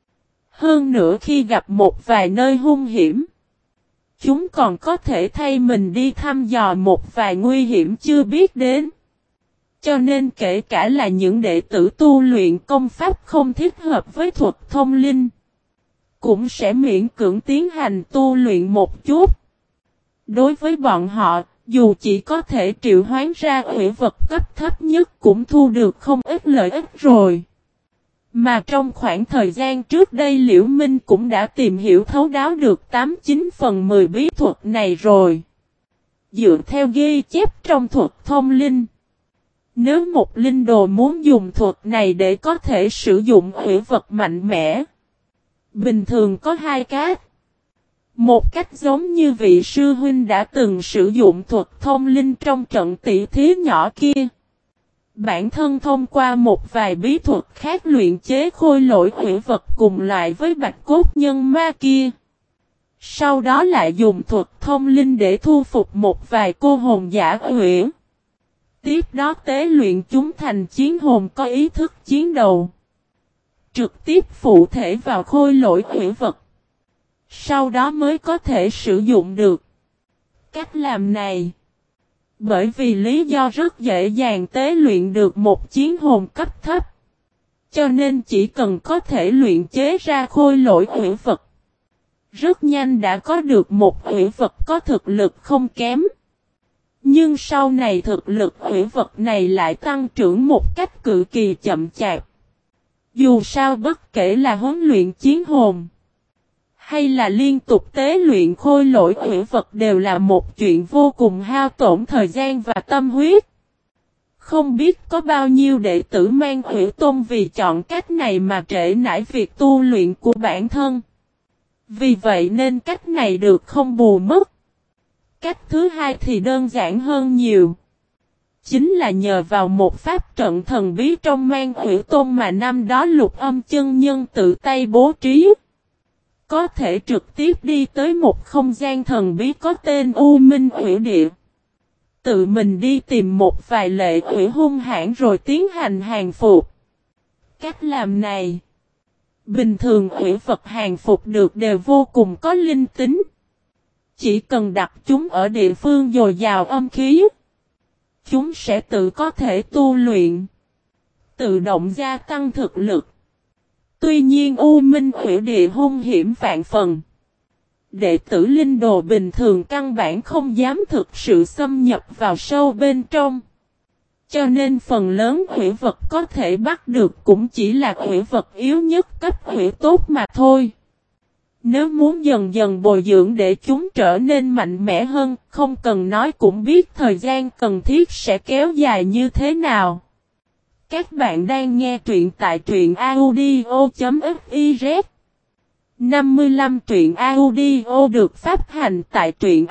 Hơn nữa khi gặp một vài nơi hung hiểm, chúng còn có thể thay mình đi thăm dò một vài nguy hiểm chưa biết đến. Cho nên kể cả là những đệ tử tu luyện công pháp không thích hợp với thuật thông linh, cũng sẽ miễn cưỡng tiến hành tu luyện một chút. Đối với bọn họ, dù chỉ có thể triệu hoán ra hủy vật cấp thấp nhất cũng thu được không ít lợi ích rồi. Mà trong khoảng thời gian trước đây Liễu Minh cũng đã tìm hiểu thấu đáo được 89 phần 10 bí thuật này rồi. Dựa theo ghi chép trong thuật thông linh, Nếu một linh đồ muốn dùng thuật này để có thể sử dụng hủy vật mạnh mẽ, bình thường có hai cách. Một cách giống như vị sư huynh đã từng sử dụng thuật thông linh trong trận tỷ thí nhỏ kia. Bản thân thông qua một vài bí thuật khác luyện chế khôi lỗi hủy vật cùng loại với bạch cốt nhân ma kia. Sau đó lại dùng thuật thông linh để thu phục một vài cô hồn giả hủy. Tiếp đó tế luyện chúng thành chiến hồn có ý thức chiến đấu. Trực tiếp phụ thể vào khôi lỗi hủy vật. Sau đó mới có thể sử dụng được. Cách làm này, bởi vì lý do rất dễ dàng tế luyện được một chiến hồn cấp thấp, cho nên chỉ cần có thể luyện chế ra khôi lỗi hủy vật, rất nhanh đã có được một hủy vật có thực lực không kém. Nhưng sau này thực lực hủy vật này lại tăng trưởng một cách cực kỳ chậm chạp. Dù sao bất kể là huấn luyện chiến hồn, hay là liên tục tế luyện khôi lỗi hủy vật đều là một chuyện vô cùng hao tổn thời gian và tâm huyết. Không biết có bao nhiêu đệ tử mang hủy tôn vì chọn cách này mà trễ nải việc tu luyện của bản thân. Vì vậy nên cách này được không bù mất. Cách thứ hai thì đơn giản hơn nhiều. Chính là nhờ vào một pháp trận thần bí trong mang hủy tôn mà năm đó Lục Âm chân nhân tự tay bố trí. Có thể trực tiếp đi tới một không gian thần bí có tên U Minh Hủy Địa. Tự mình đi tìm một vài lệ hủy hung hãn rồi tiến hành hàng phục. Cách làm này, bình thường hủy vật hàng phục được đều vô cùng có linh tính. Chỉ cần đặt chúng ở địa phương dồi dào âm khí, chúng sẽ tự có thể tu luyện, tự động gia tăng thực lực. Tuy nhiên U Minh Hủy Địa hung hiểm vạn phần. Đệ tử linh đồ bình thường căn bản không dám thực sự xâm nhập vào sâu bên trong. Cho nên phần lớn hủy vật có thể bắt được cũng chỉ là hủy vật yếu nhất cấp hủy tốt mà thôi. Nếu muốn dần dần bồi dưỡng để chúng trở nên mạnh mẽ hơn, không cần nói cũng biết thời gian cần thiết sẽ kéo dài như thế nào. Các bạn đang nghe truyện tại truyện audio.fiz 55 truyện audio được phát hành tại truyện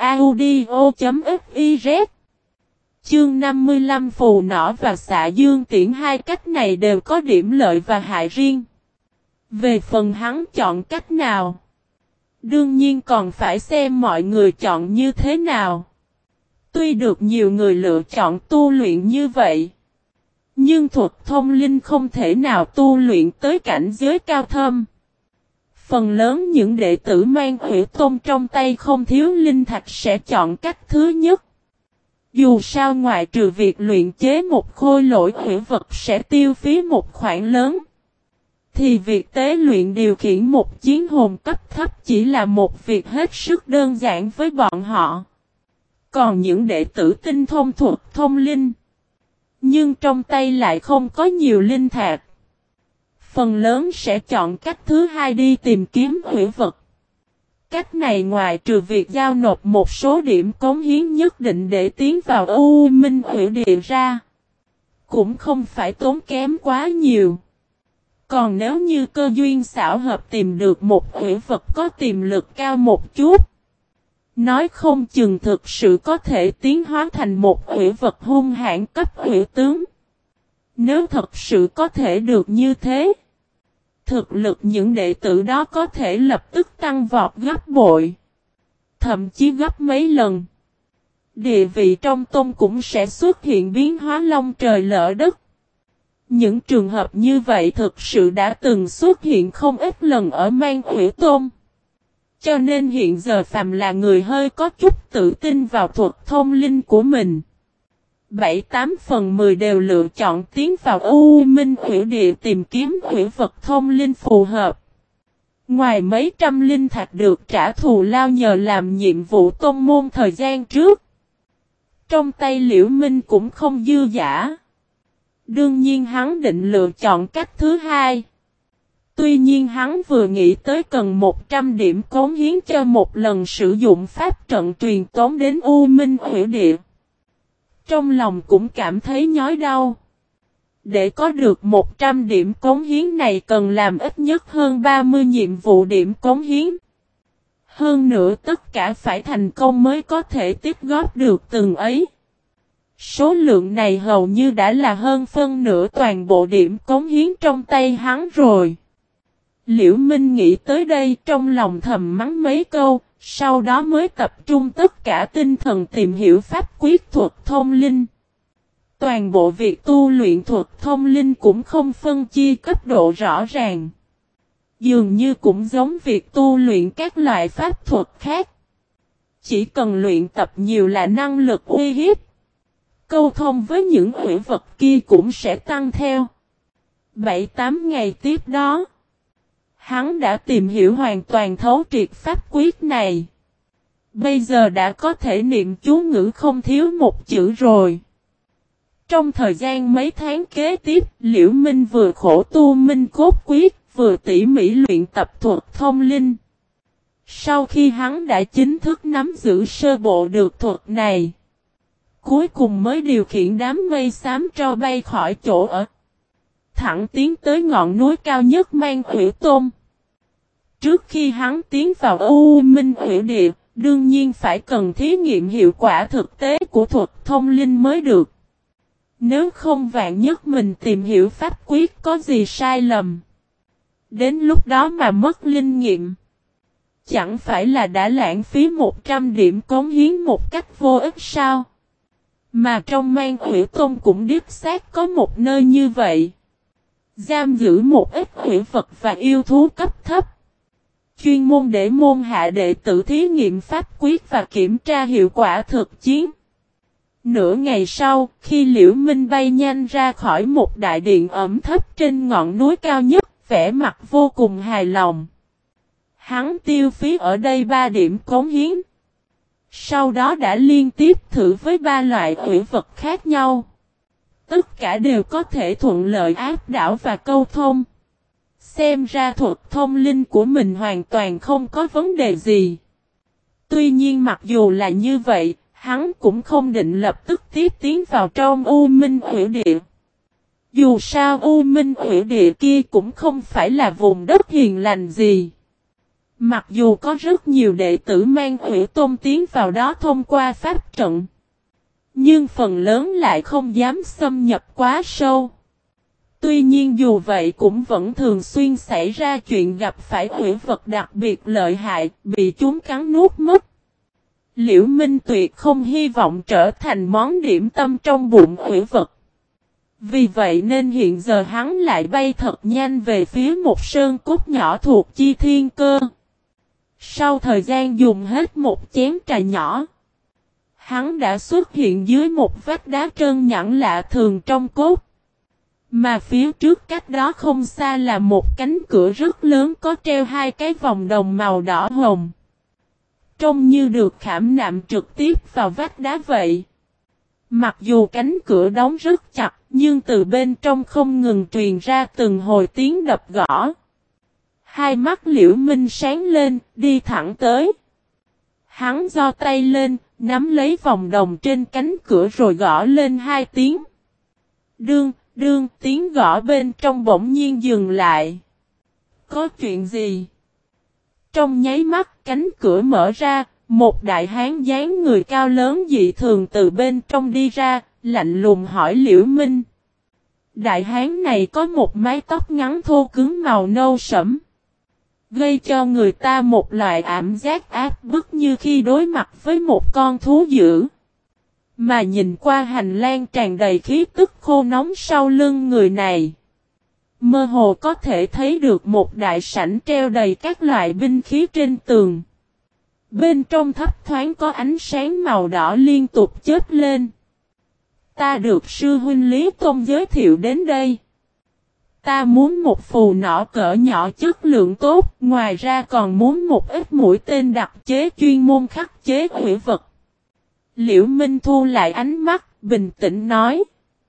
audio.fiz. Chương 55 phù nỏ và xạ dương tiễn, hai cách này đều có điểm lợi và hại riêng. Về phần hắn chọn cách nào, đương nhiên còn phải xem mọi người chọn như thế nào. Tuy được nhiều người lựa chọn tu luyện như vậy, nhưng thuật thông linh không thể nào tu luyện tới cảnh giới cao thâm. Phần lớn những đệ tử mang hủy tôn trong tay không thiếu linh thạch sẽ chọn cách thứ nhất. Dù sao ngoại trừ việc luyện chế một khôi lỗi hủy vật sẽ tiêu phí một khoản lớn, thì việc tế luyện điều khiển một chiến hồn cấp thấp chỉ là một việc hết sức đơn giản với bọn họ. Còn những đệ tử tinh thông thuật thông linh, nhưng trong tay lại không có nhiều linh thạch, phần lớn sẽ chọn cách thứ hai đi tìm kiếm hủy vật. Cách này ngoài trừ việc giao nộp một số điểm cống hiến nhất định để tiến vào U Minh Hủy Địa ra, cũng không phải tốn kém quá nhiều. Còn nếu như cơ duyên xảo hợp tìm được một hủy vật có tiềm lực cao một chút, nói không chừng thực sự có thể tiến hóa thành một hủy vật hung hãn cấp hủy tướng. Nếu thật sự có thể được như thế, thực lực những đệ tử đó có thể lập tức tăng vọt gấp bội, thậm chí gấp mấy lần. Địa vị trong tôn cũng sẽ xuất hiện biến hóa long trời lỡ đất. Những trường hợp như vậy thực sự đã từng xuất hiện không ít lần ở Mang Hủy Tôn. Cho nên hiện giờ phàm là người hơi có chút tự tin vào thuật thông linh của mình, 7-8 phần 10 đều lựa chọn tiến vào U Minh Hủy Địa tìm kiếm hủy vật thông linh phù hợp. Ngoài mấy trăm linh thạch được trả thù lao nhờ làm nhiệm vụ tôn môn thời gian trước, trong tay Liễu Minh cũng không dư dả. Đương nhiên hắn định lựa chọn cách thứ hai. Tuy nhiên hắn vừa nghĩ tới cần 100 điểm cống hiến cho một lần sử dụng pháp trận truyền tống đến U Minh Hủy Địa. Trong lòng cũng cảm thấy nhói đau. Để có được 100 điểm cống hiến này cần làm ít nhất hơn 30 nhiệm vụ điểm cống hiến. Hơn nữa tất cả phải thành công mới có thể tích góp được từng ấy. Số lượng này hầu như đã là hơn phân nửa toàn bộ điểm cống hiến trong tay hắn rồi. Liễu Minh nghĩ tới đây trong lòng thầm mắng mấy câu, sau đó mới tập trung tất cả tinh thần tìm hiểu pháp quyết thuật thông linh. Toàn bộ việc tu luyện thuật thông linh cũng không phân chia cấp độ rõ ràng. Dường như cũng giống việc tu luyện các loại pháp thuật khác. Chỉ cần luyện tập nhiều là năng lực uy hiếp. Câu thông với những hủy vật kia cũng sẽ tăng theo. 7-8 ngày tiếp đó, hắn đã tìm hiểu hoàn toàn thấu triệt pháp quyết này. Bây giờ đã có thể niệm chú ngữ không thiếu một chữ rồi. Trong thời gian mấy tháng kế tiếp, Liễu Minh vừa khổ tu minh cốt quyết, vừa tỉ mỉ luyện tập thuật thông linh. Sau khi hắn đã chính thức nắm giữ sơ bộ được thuật này, cuối cùng mới điều khiển đám mây xám tro bay khỏi chỗ ở, thẳng tiến tới ngọn núi cao nhất Mang Hủy Tôn. Trước khi hắn tiến vào U Minh Hủy Địa, đương nhiên phải cần thí nghiệm hiệu quả thực tế của thuật thông linh mới được. Nếu không vạn nhất mình tìm hiểu pháp quyết có gì sai lầm, đến lúc đó mà mất linh nghiệm, chẳng phải là đã lãng phí 100 điểm cống hiến một cách vô ích sao? Mà trong Mang Hủy Tôn cũng đích xác có một nơi như vậy. Giam giữ một ít hủy vật và yêu thú cấp thấp. Chuyên môn để môn hạ đệ tử thí nghiệm pháp quyết và kiểm tra hiệu quả thực chiến. Nửa ngày sau, khi Liễu Minh bay nhanh ra khỏi một đại điện ẩm thấp trên ngọn núi cao nhất, vẻ mặt vô cùng hài lòng. Hắn tiêu phí ở đây 3 điểm cống hiến. Sau đó đã liên tiếp thử với 3 loại hủy vật khác nhau. Tất cả đều có thể thuận lợi áp đảo và câu thông. Xem ra thuật thông linh của mình hoàn toàn không có vấn đề gì. Tuy nhiên mặc dù là như vậy, hắn cũng không định lập tức tiếp tiến vào trong U Minh Hủy Địa. Dù sao U Minh Hủy Địa kia cũng không phải là vùng đất hiền lành gì. Mặc dù có rất nhiều đệ tử Mang Hủy Tôn tiến vào đó thông qua pháp trận, nhưng phần lớn lại không dám xâm nhập quá sâu. Tuy nhiên dù vậy cũng vẫn thường xuyên xảy ra chuyện gặp phải hủy vật đặc biệt lợi hại, bị chúng cắn nuốt mất. Liễu Minh tuyệt không hy vọng trở thành món điểm tâm trong bụng hủy vật. Vì vậy nên hiện giờ hắn lại bay thật nhanh về phía một sơn cốt nhỏ thuộc Chi Thiên Cơ. Sau thời gian dùng hết một chén trà nhỏ, hắn đã xuất hiện dưới một vách đá trơn nhẵn lạ thường trong cốt. Mà phía trước cách đó không xa là một cánh cửa rất lớn có treo 2 cái vòng đồng màu đỏ hồng. Trông như được khảm nạm trực tiếp vào vách đá vậy. Mặc dù cánh cửa đóng rất chặt, nhưng từ bên trong không ngừng truyền ra từng hồi tiếng đập gõ. Hai mắt Liễu Minh sáng lên, đi thẳng tới. Hắn giơ tay lên, nắm lấy vòng đồng trên cánh cửa rồi gõ lên 2 tiếng. Đương, tiếng gõ bên trong bỗng nhiên dừng lại. Có chuyện gì? Trong nháy mắt cánh cửa mở ra, một đại hán dáng người cao lớn dị thường từ bên trong đi ra, lạnh lùng hỏi Liễu Minh. Đại hán này có một mái tóc ngắn thô cứng màu nâu sẫm, gây cho người ta một loại cảm giác áp bức như khi đối mặt với một con thú dữ. Mà nhìn qua hành lang tràn đầy khí tức khô nóng sau lưng người này, mơ hồ có thể thấy được một đại sảnh treo đầy các loại binh khí trên tường. Bên trong thấp thoáng có ánh sáng màu đỏ liên tục chớp lên. Ta được sư huynh Lý Tôn giới thiệu đến đây. Ta muốn một phù nỏ cỡ nhỏ chất lượng tốt, ngoài ra còn muốn một ít mũi tên đặc chế chuyên môn khắc chế hủy vật. Liễu Minh thu lại ánh mắt, bình tĩnh nói.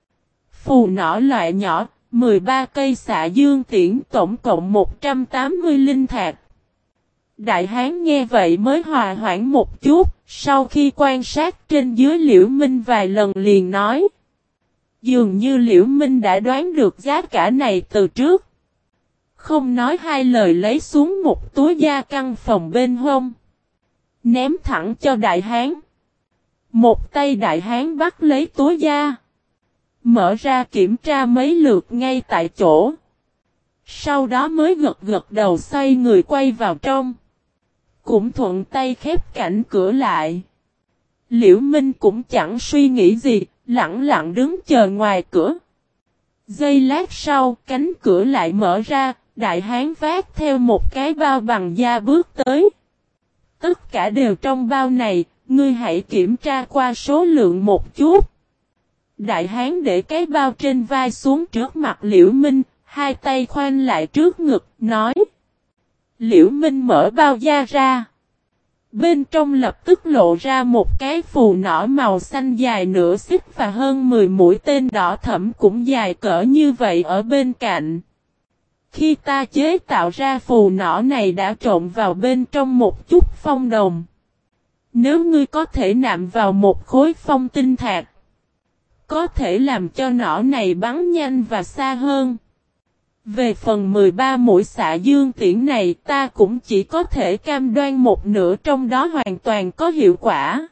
Phù nỏ loại nhỏ, 13 cây xạ dương tiễn tổng cộng 180 linh thạch. Đại hán nghe vậy mới hòa hoãn một chút, sau khi quan sát trên dưới Liễu Minh vài lần liền nói. Dường như Liễu Minh đã đoán được giá cả này từ trước. Không nói hai lời lấy xuống một túi da căn phòng bên hông. Ném thẳng cho đại hán. Một tay đại hán bắt lấy túi da. Mở ra kiểm tra mấy lượt ngay tại chỗ. Sau đó mới gật gật đầu xoay người quay vào trong. Cũng thuận tay khép cạnh cửa lại. Liễu Minh cũng chẳng suy nghĩ gì, lặng lặng đứng chờ ngoài cửa. Giây lát sau, cánh cửa lại mở ra, đại hán vác theo một cái bao bằng da bước tới. Tất cả đều trong bao này, ngươi hãy kiểm tra qua số lượng một chút. Đại hán để cái bao trên vai xuống trước mặt Liễu Minh, hai tay khoanh lại trước ngực, nói. Liễu Minh mở bao da ra. Bên trong lập tức lộ ra một cái phù nỏ màu xanh dài nửa xích và hơn 10 mũi tên đỏ thẫm cũng dài cỡ như vậy ở bên cạnh. Khi ta chế tạo ra phù nỏ này đã trộn vào bên trong một chút phong đồng. Nếu ngươi có thể nạm vào một khối phong tinh thạch, có thể làm cho nỏ này bắn nhanh và xa hơn. Về phần 13 mũi xạ dương tiễn này ta cũng chỉ có thể cam đoan một nửa trong đó hoàn toàn có hiệu quả.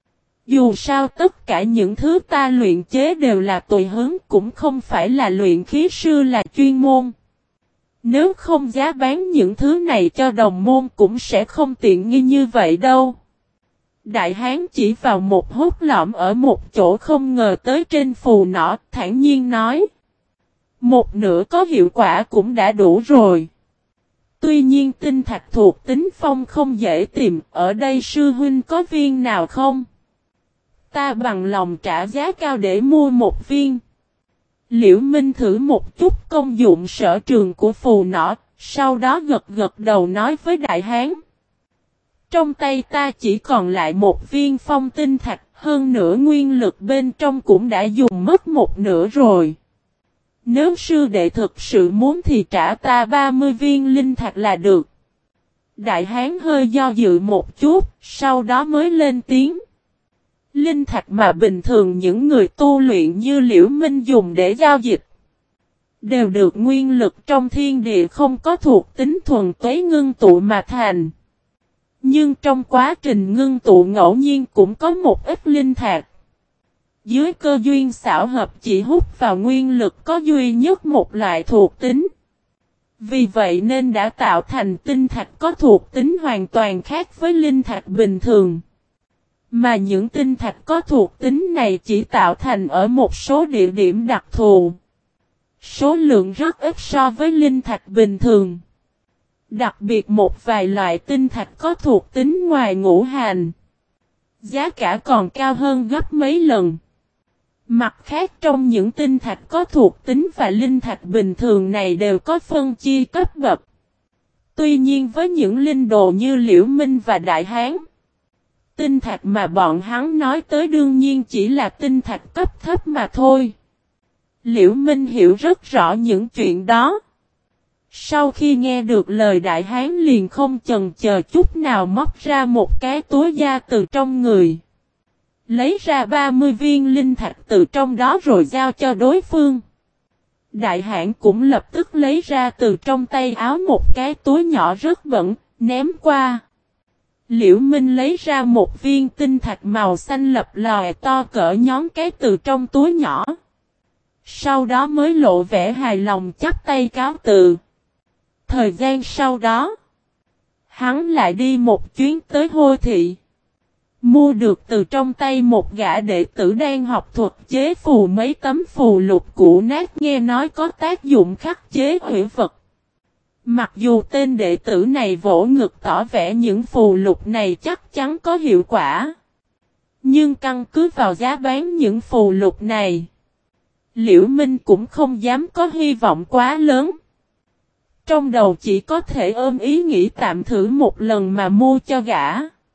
Dù sao tất cả những thứ ta luyện chế đều là tùy hứng cũng không phải là luyện khí sư là chuyên môn. Nếu không giá bán những thứ này cho đồng môn cũng sẽ không tiện nghi như vậy đâu. Đại hán chỉ vào một hốt lõm ở một chỗ không ngờ tới trên phù nỏ, thản nhiên nói. Một nửa có hiệu quả cũng đã đủ rồi. Tuy nhiên tinh thạch thuộc tính phong không dễ tìm, ở đây sư huynh có viên nào không? Ta bằng lòng trả giá cao để mua một viên. Liễu Minh thử một chút công dụng sở trường của phù nỏ, sau đó gật gật đầu nói với đại hán. Trong tay ta chỉ còn lại một viên phong tinh thạch, hơn nữa nguyên lực bên trong cũng đã dùng mất một nửa rồi. Nếu sư đệ thực sự muốn thì trả ta 30 viên linh thạch là được. Đại hán hơi do dự một chút, sau đó mới lên tiếng. Linh thạch mà bình thường những người tu luyện như Liễu Minh dùng để giao dịch, đều được nguyên lực trong thiên địa không có thuộc tính thuần túy ngưng tụ mà thành. Nhưng trong quá trình ngưng tụ ngẫu nhiên cũng có một ít linh thạch. Dưới cơ duyên xảo hợp chỉ hút vào nguyên lực có duy nhất một loại thuộc tính. Vì vậy nên đã tạo thành tinh thạch có thuộc tính hoàn toàn khác với linh thạch bình thường. Mà những tinh thạch có thuộc tính này chỉ tạo thành ở một số địa điểm đặc thù. Số lượng rất ít so với linh thạch bình thường. Đặc biệt một vài loại tinh thạch có thuộc tính ngoài ngũ hành. Giá cả còn cao hơn gấp mấy lần. Mặt khác trong những tinh thạch có thuộc tính và linh thạch bình thường này đều có phân chia cấp bậc. Tuy nhiên với những linh đồ như Liễu Minh và Đại Hán, tinh thạch mà bọn hắn nói tới đương nhiên chỉ là tinh thạch cấp thấp mà thôi. Liễu Minh hiểu rất rõ những chuyện đó. Sau khi nghe được lời Đại Hán liền không chần chờ chút nào móc ra một cái túi da từ trong người. Lấy ra 30 viên linh thạch từ trong đó rồi giao cho đối phương. Đại hãn cũng lập tức lấy ra từ trong tay áo một cái túi nhỏ rất bẩn, ném qua. Liễu Minh lấy ra một viên tinh thạch màu xanh lập lòe to cỡ nhón cái từ trong túi nhỏ. Sau đó mới lộ vẻ hài lòng chắp tay cáo từ. Thời gian sau đó, hắn lại đi một chuyến tới Hôi Thị. Mua được từ trong tay một gã đệ tử đang học thuật chế phù mấy tấm phù lục cũ nát nghe nói có tác dụng khắc chế hủy vật. Mặc dù tên đệ tử này vỗ ngực tỏ vẻ những phù lục này chắc chắn có hiệu quả. Nhưng căn cứ vào giá bán những phù lục này, Liễu Minh cũng không dám có hy vọng quá lớn. Trong đầu chỉ có thể ôm ý nghĩ tạm thử một lần mà mua cho gã.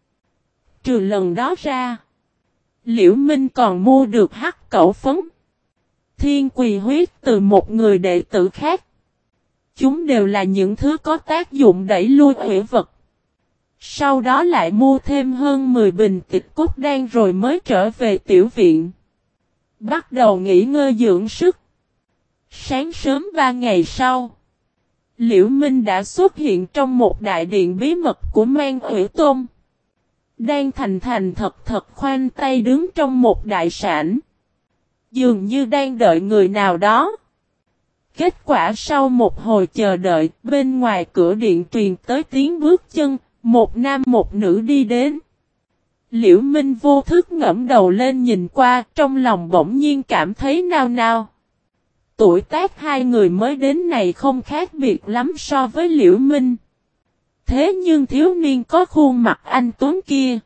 Trừ lần đó ra, Liễu Minh còn mua được hắc cẩu phấn, thiên quỳ huyết từ một người đệ tử khác. Chúng đều là những thứ có tác dụng đẩy lui hủy vật. Sau đó lại mua thêm hơn 10 bình tịch cốt đan rồi mới trở về tiểu viện. Bắt đầu nghỉ ngơi dưỡng sức. Sáng sớm 3 ngày sau, Liễu Minh đã xuất hiện trong một đại điện bí mật của Man Ủy Tôn. Đang thành thành thật thật khoanh tay đứng trong một đại sảnh. Dường như đang đợi người nào đó. Kết quả sau một hồi chờ đợi, bên ngoài cửa điện truyền tới tiếng bước chân, một nam một nữ đi đến. Liễu Minh vô thức ngẫm đầu lên nhìn qua, trong lòng bỗng nhiên cảm thấy nao nao. Tuổi tác hai người mới đến này không khác biệt lắm so với Liễu Minh. Thế nhưng thiếu niên có khuôn mặt anh tuấn kia.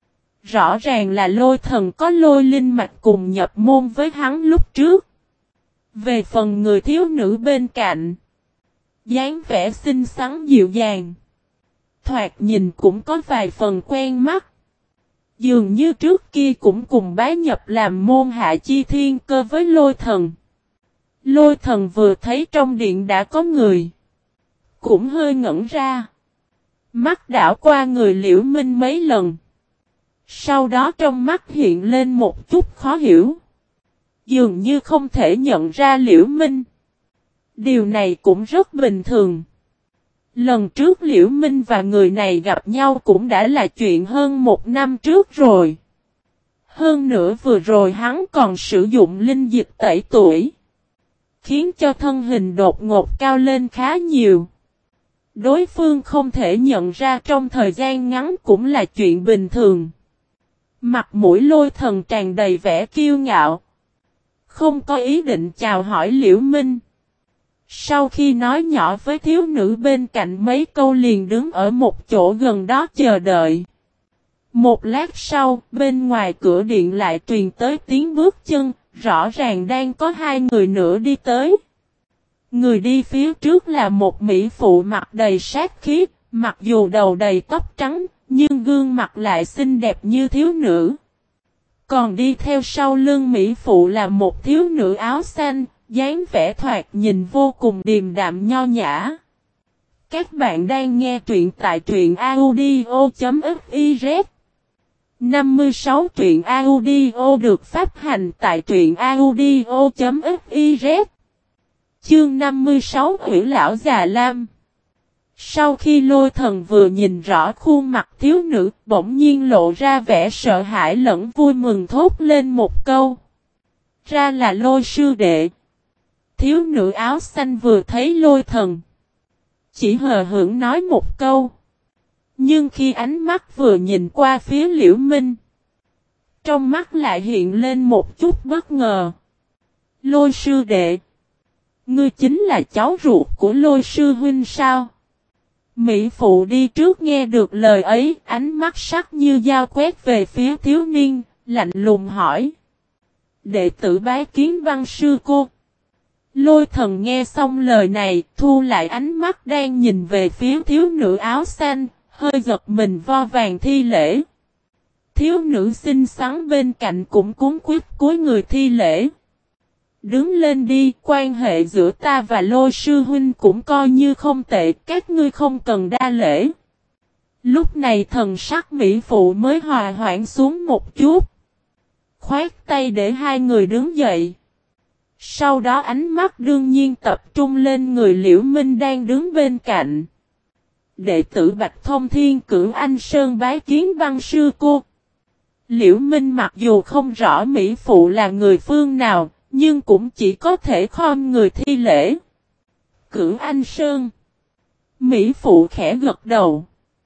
Rõ ràng là Lôi Thần có Lôi Linh mạch cùng nhập môn với hắn lúc trước. Về phần người thiếu nữ bên cạnh, dáng vẻ xinh xắn dịu dàng, thoạt nhìn cũng có vài phần quen mắt. Dường như trước kia cũng cùng bái nhập làm môn hạ chi thiên cơ với Lôi Thần. Lôi Thần vừa thấy trong điện đã có người, cũng hơi ngẩn ra. Mắt đảo qua người Liễu Minh mấy lần. Sau đó trong mắt hiện lên một chút khó hiểu. Dường như không thể nhận ra Liễu Minh. Điều này cũng rất bình thường. Lần trước Liễu Minh và người này gặp nhau cũng đã là chuyện hơn 1 năm trước rồi. Hơn nữa vừa rồi hắn còn sử dụng linh dịch tẩy tuổi, khiến cho thân hình đột ngột cao lên khá nhiều. Đối phương không thể nhận ra trong thời gian ngắn cũng là chuyện bình thường. Mặt mũi Lôi Thần tràn đầy vẻ kiêu ngạo, không có ý định chào hỏi Liễu Minh. Sau khi nói nhỏ với thiếu nữ bên cạnh mấy câu liền đứng ở một chỗ gần đó chờ đợi. Một lát sau, bên ngoài cửa điện lại truyền tới tiếng bước chân, rõ ràng đang có hai người nữa đi tới. Người đi phía trước là một mỹ phụ mặt đầy sát khí, mặc dù đầu đầy tóc trắng, nhưng gương mặt lại xinh đẹp như thiếu nữ. Còn đi theo sau lưng mỹ phụ là một thiếu nữ áo xanh, dáng vẻ thoạt nhìn vô cùng điềm đạm nho nhã. Các bạn đang nghe truyện tại truyện audio.fiz 56 truyện audio được phát hành tại truyện audio.fiz. Chương 56 Hủy Lão Già Lam. Sau khi Lôi Thần vừa nhìn rõ khuôn mặt thiếu nữ, bỗng nhiên lộ ra vẻ sợ hãi lẫn vui mừng thốt lên một câu. Ra là Lôi sư đệ. Thiếu nữ áo xanh vừa thấy Lôi Thần, chỉ hờ hững nói một câu. Nhưng khi ánh mắt vừa nhìn qua phía Liễu Minh, trong mắt lại hiện lên một chút bất ngờ. Lôi sư đệ, ngươi chính là cháu ruột của Lôi sư huynh sao? Mỹ phụ đi trước nghe được lời ấy, ánh mắt sắc như dao quét về phía thiếu niên, lạnh lùng hỏi. Đệ tử bái kiến Văn sư cô. Lôi Thần nghe xong lời này, thu lại ánh mắt đang nhìn về phía thiếu nữ áo xanh, hơi giật mình vo vàng thi lễ. Thiếu nữ xinh xắn bên cạnh cũng cúm quýt cúi người thi lễ. Đứng lên đi, quan hệ giữa ta và Lôi sư huynh cũng coi như không tệ, các ngươi không cần đa lễ. Lúc này thần sắc mỹ phụ mới hòa hoãn xuống một chút. Khoát tay để hai người đứng dậy. Sau đó ánh mắt đương nhiên tập trung lên người Liễu Minh đang đứng bên cạnh. Đệ tử Bạch Thông Thiên Cửu Anh Sơn bái kiến Văn sư cô. Liễu Minh mặc dù không rõ mỹ phụ là người phương nào, nhưng cũng chỉ có thể khom người thi lễ. Cửu Anh Sơn. Mỹ phụ khẽ gật đầu.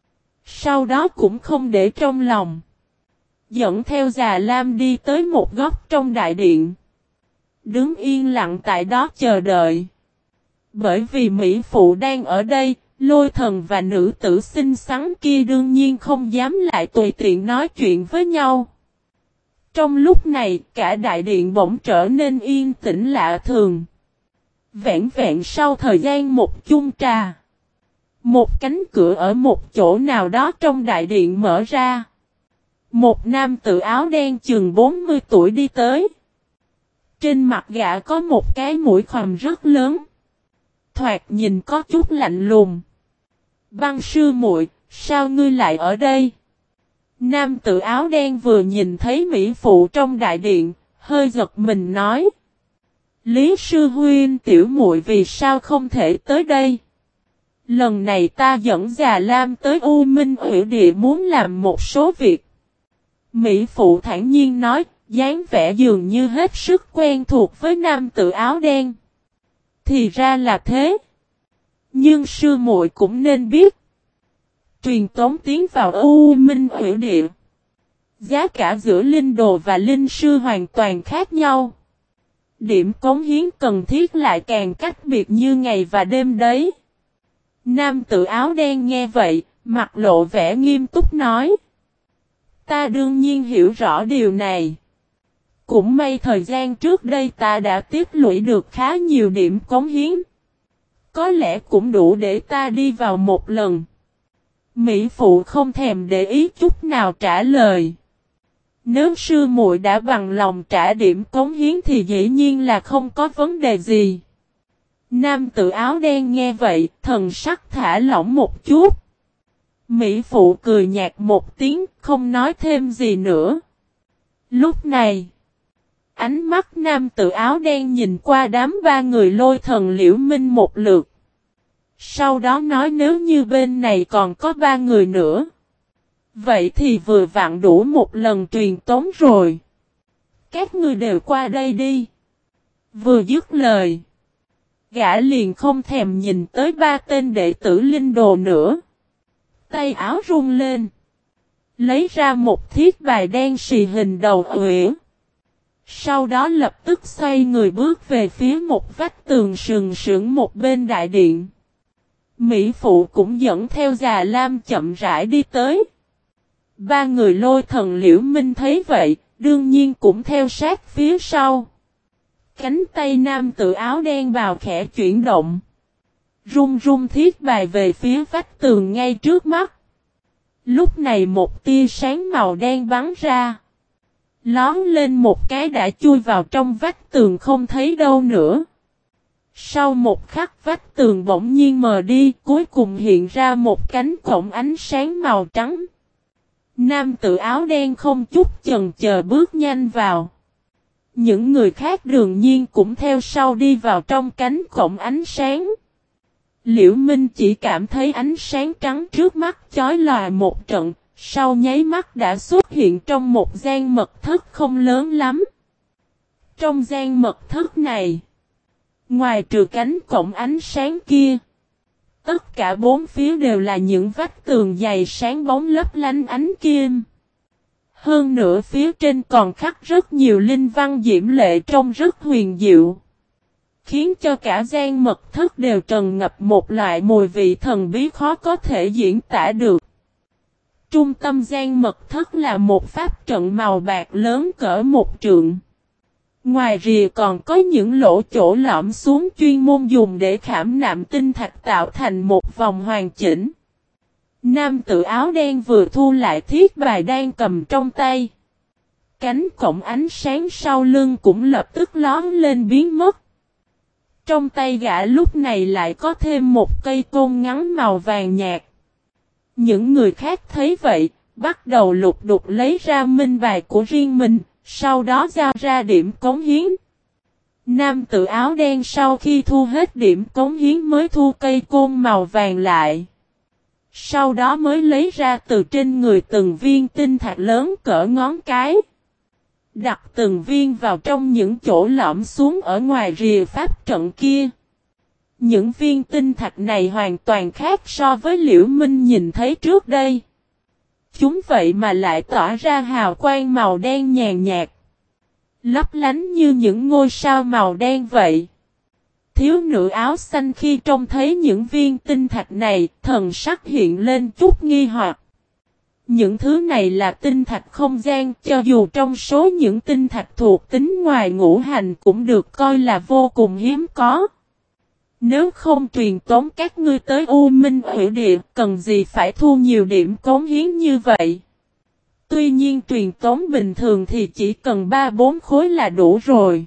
Sau đó cũng không để trong lòng. Dẫn theo Già Lam đi tới một góc trong đại điện. Đứng yên lặng tại đó chờ đợi. Bởi vì Mỹ phụ đang ở đây, Lôi Thần và nữ tử xinh xắn kia đương nhiên không dám lại tùy tiện nói chuyện với nhau. Trong lúc này, cả đại điện bỗng trở nên yên tĩnh lạ thường. Vẹn vẹn sau thời gian một chung trà, một cánh cửa ở một chỗ nào đó trong đại điện mở ra. Một nam tử áo đen chừng 40 tuổi đi tới. Trên mặt gã có một cái mũi khoằm rất lớn. Thoạt nhìn có chút lạnh lùng. Văn sư muội, sao ngươi lại ở đây? Nam tử áo đen vừa nhìn thấy mỹ phụ trong đại điện, hơi giật mình nói. Lý sư huynh tiểu muội vì sao không thể tới đây? Lần này ta dẫn Già Lam tới U Minh Ủy Địa muốn làm một số việc. Mỹ phụ thản nhiên nói, dáng vẻ dường như hết sức quen thuộc với nam tử áo đen. Thì ra là thế. Nhưng sư muội cũng nên biết. Truyền tống tiến vào U Minh Ủy Địa. Giá cả giữa linh đồ và linh sư hoàn toàn khác nhau. Điểm cống hiến cần thiết lại càng cách biệt như ngày và đêm đấy. Nam tử áo đen nghe vậy, mặt lộ vẻ nghiêm túc nói. Ta đương nhiên hiểu rõ điều này. Cũng may thời gian trước đây ta đã tiếp lũy được khá nhiều điểm cống hiến. Có lẽ cũng đủ để ta đi vào một lần. Mỹ phụ không thèm để ý chút nào trả lời. Nếu sư muội đã bằng lòng trả điểm cống hiến thì dĩ nhiên là không có vấn đề gì. Nam tử áo đen nghe vậy, thần sắc thả lỏng một chút. Mỹ phụ cười nhạt một tiếng, không nói thêm gì nữa. Lúc này, ánh mắt nam tử áo đen nhìn qua đám ba người Lôi Thần Liễu Minh một lượt. Sau đó nói nếu như bên này còn có ba người nữa. Vậy thì vừa vặn đủ một lần truyền tống rồi. Các ngươi đều qua đây đi. Vừa dứt lời. Gã liền không thèm nhìn tới ba tên đệ tử linh đồ nữa. Tay áo rung lên. Lấy ra một thiết bài đen xì hình đầu uyển. Sau đó lập tức xoay người bước về phía một vách tường sừng sững một bên đại điện. Mỹ phụ cũng dẫn theo Già Lam chậm rãi đi tới. Ba người Lôi Thần Liễu Minh thấy vậy, đương nhiên cũng theo sát phía sau. Cánh tay nam tử áo đen bào khẽ chuyển động. Rung rung thiết bài về phía vách tường ngay trước mắt. Lúc này một tia sáng màu đen bắn ra. Lón lên một cái đã chui vào trong vách tường không thấy đâu nữa. Sau một khắc vách tường bỗng nhiên mờ đi, cuối cùng hiện ra một cánh cổng ánh sáng màu trắng. Nam tử áo đen không chút chần chờ bước nhanh vào. Những người khác đương nhiên cũng theo sau đi vào trong cánh cổng ánh sáng. Liễu Minh chỉ cảm thấy ánh sáng trắng trước mắt chói lòa một trận, sau nháy mắt đã xuất hiện trong một gian mật thất không lớn lắm. Trong gian mật thất này, ngoài trừ cánh cổng ánh sáng kia, tất cả bốn phía đều là những vách tường dày sáng bóng lấp lánh ánh kim. Hơn nữa phía trên còn khắc rất nhiều linh văn diễm lệ trông rất huyền diệu. Khiến cho cả gian mật thất đều tràn ngập một loại mùi vị thần bí khó có thể diễn tả được. Trung tâm gian mật thất là một pháp trận màu bạc lớn cỡ một trượng. Ngoài rìa còn có những lỗ chỗ lõm xuống chuyên môn dùng để khảm nạm tinh thạch tạo thành một vòng hoàn chỉnh. Nam tử áo đen vừa thu lại thiết bài đang cầm trong tay. Cánh cổng ánh sáng sau lưng cũng lập tức lón lên biến mất. Trong tay gã lúc này lại có thêm một cây côn ngắn màu vàng nhạt. Những người khác thấy vậy, bắt đầu lục đục lấy ra minh bài của riêng mình, sau đó giao ra điểm cống hiến. Nam tử áo đen sau khi thu hết điểm cống hiến mới thu cây côn màu vàng lại. Sau đó mới lấy ra từ trên người từng viên tinh thạch lớn cỡ ngón cái. Đặt từng viên vào trong những chỗ lõm xuống ở ngoài rìa pháp trận kia. Những viên tinh thạch này hoàn toàn khác so với Liễu Minh nhìn thấy trước đây. Chúng vậy mà lại tỏa ra hào quang màu đen nhàn nhạt. Lấp lánh như những ngôi sao màu đen vậy. Thiếu nữ áo xanh khi trông thấy những viên tinh thạch này, thần sắc hiện lên chút nghi hoặc. Những thứ này là tinh thạch không gian, cho dù trong số những tinh thạch thuộc tính ngoài ngũ hành cũng được coi là vô cùng hiếm có. Nếu không truyền tống các ngươi tới U Minh Ủy Địa, cần gì phải thu nhiều điểm cống hiến như vậy? Tuy nhiên truyền tống bình thường thì chỉ cần 3-4 khối là đủ rồi.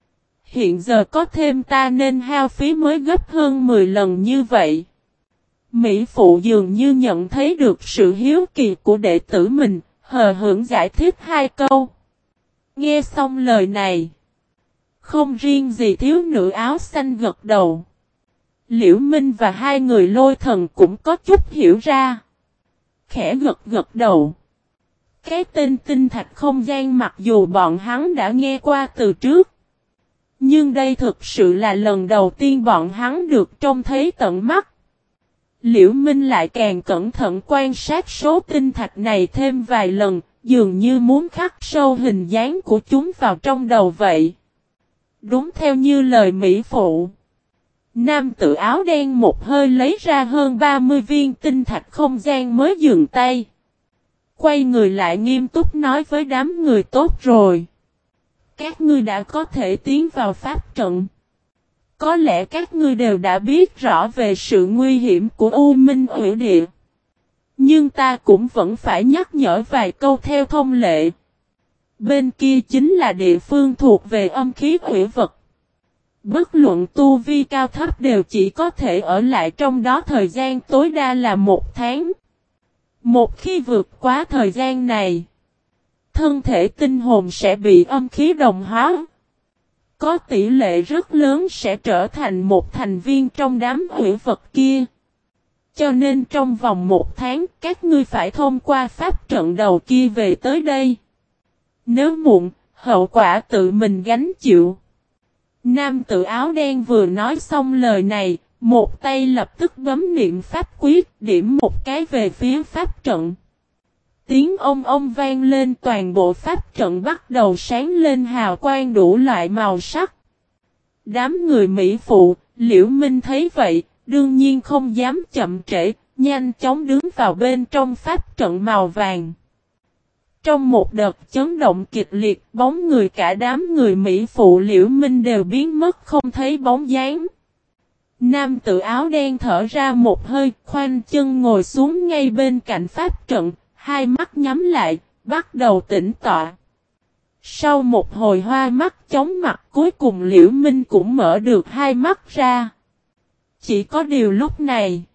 Hiện giờ có thêm ta nên hao phí mới gấp hơn 10 lần như vậy. Mỹ phụ dường như nhận thấy được sự hiếu kỳ của đệ tử mình, hờ hững giải thích hai câu. Nghe xong lời này, không riêng gì thiếu nữ áo xanh gật đầu. Liễu Minh và hai người Lôi Thần cũng có chút hiểu ra. Khẽ gật gật đầu. Cái tên tinh thạch không gian mặc dù bọn hắn đã nghe qua từ trước, nhưng đây thực sự là lần đầu tiên bọn hắn được trông thấy tận mắt. Liễu Minh lại càng cẩn thận quan sát số tinh thạch này thêm vài lần, dường như muốn khắc sâu hình dáng của chúng vào trong đầu vậy. Đúng theo như lời Mỹ phụ. Nam tử áo đen một hơi lấy ra hơn 30 viên tinh thạch không gian mới dừng tay. Quay người lại nghiêm túc nói với đám người tốt rồi. Các ngươi đã có thể tiến vào pháp trận. Có lẽ các ngươi đều đã biết rõ về sự nguy hiểm của U Minh Hủy Địa. Nhưng ta cũng vẫn phải nhắc nhở vài câu theo thông lệ. Bên kia chính là địa phương thuộc về âm khí hủy vật. Bất luận tu vi cao thấp đều chỉ có thể ở lại trong đó thời gian tối đa là 1 tháng. Một khi vượt quá thời gian này, thân thể tinh hồn sẽ bị âm khí đồng hóa. Có tỷ lệ rất lớn sẽ trở thành một thành viên trong đám hủy vật kia. Cho nên trong vòng 1 tháng các ngươi phải thông qua pháp trận đầu kia về tới đây. Nếu muộn, hậu quả tự mình gánh chịu. Nam tử áo đen vừa nói xong lời này, một tay lập tức bấm niệm pháp quyết, điểm một cái về phía pháp trận. Tiếng ông vang lên, toàn bộ pháp trận bắt đầu sáng lên hào quang đủ loại màu sắc. Đám người Mỹ phụ, Liễu Minh thấy vậy, đương nhiên không dám chậm trễ, nhanh chóng đứng vào bên trong pháp trận màu vàng. Trong một đợt chấn động kịch liệt, bóng người cả đám người Mỹ phụ Liễu Minh đều biến mất không thấy bóng dáng. Nam tử áo đen thở ra một hơi, khoanh chân ngồi xuống ngay bên cạnh pháp trận, hai mắt nhắm lại, bắt đầu tĩnh tọa. Sau một hồi hoa mắt chóng mặt, cuối cùng Liễu Minh cũng mở được hai mắt ra. Chỉ có điều lúc này,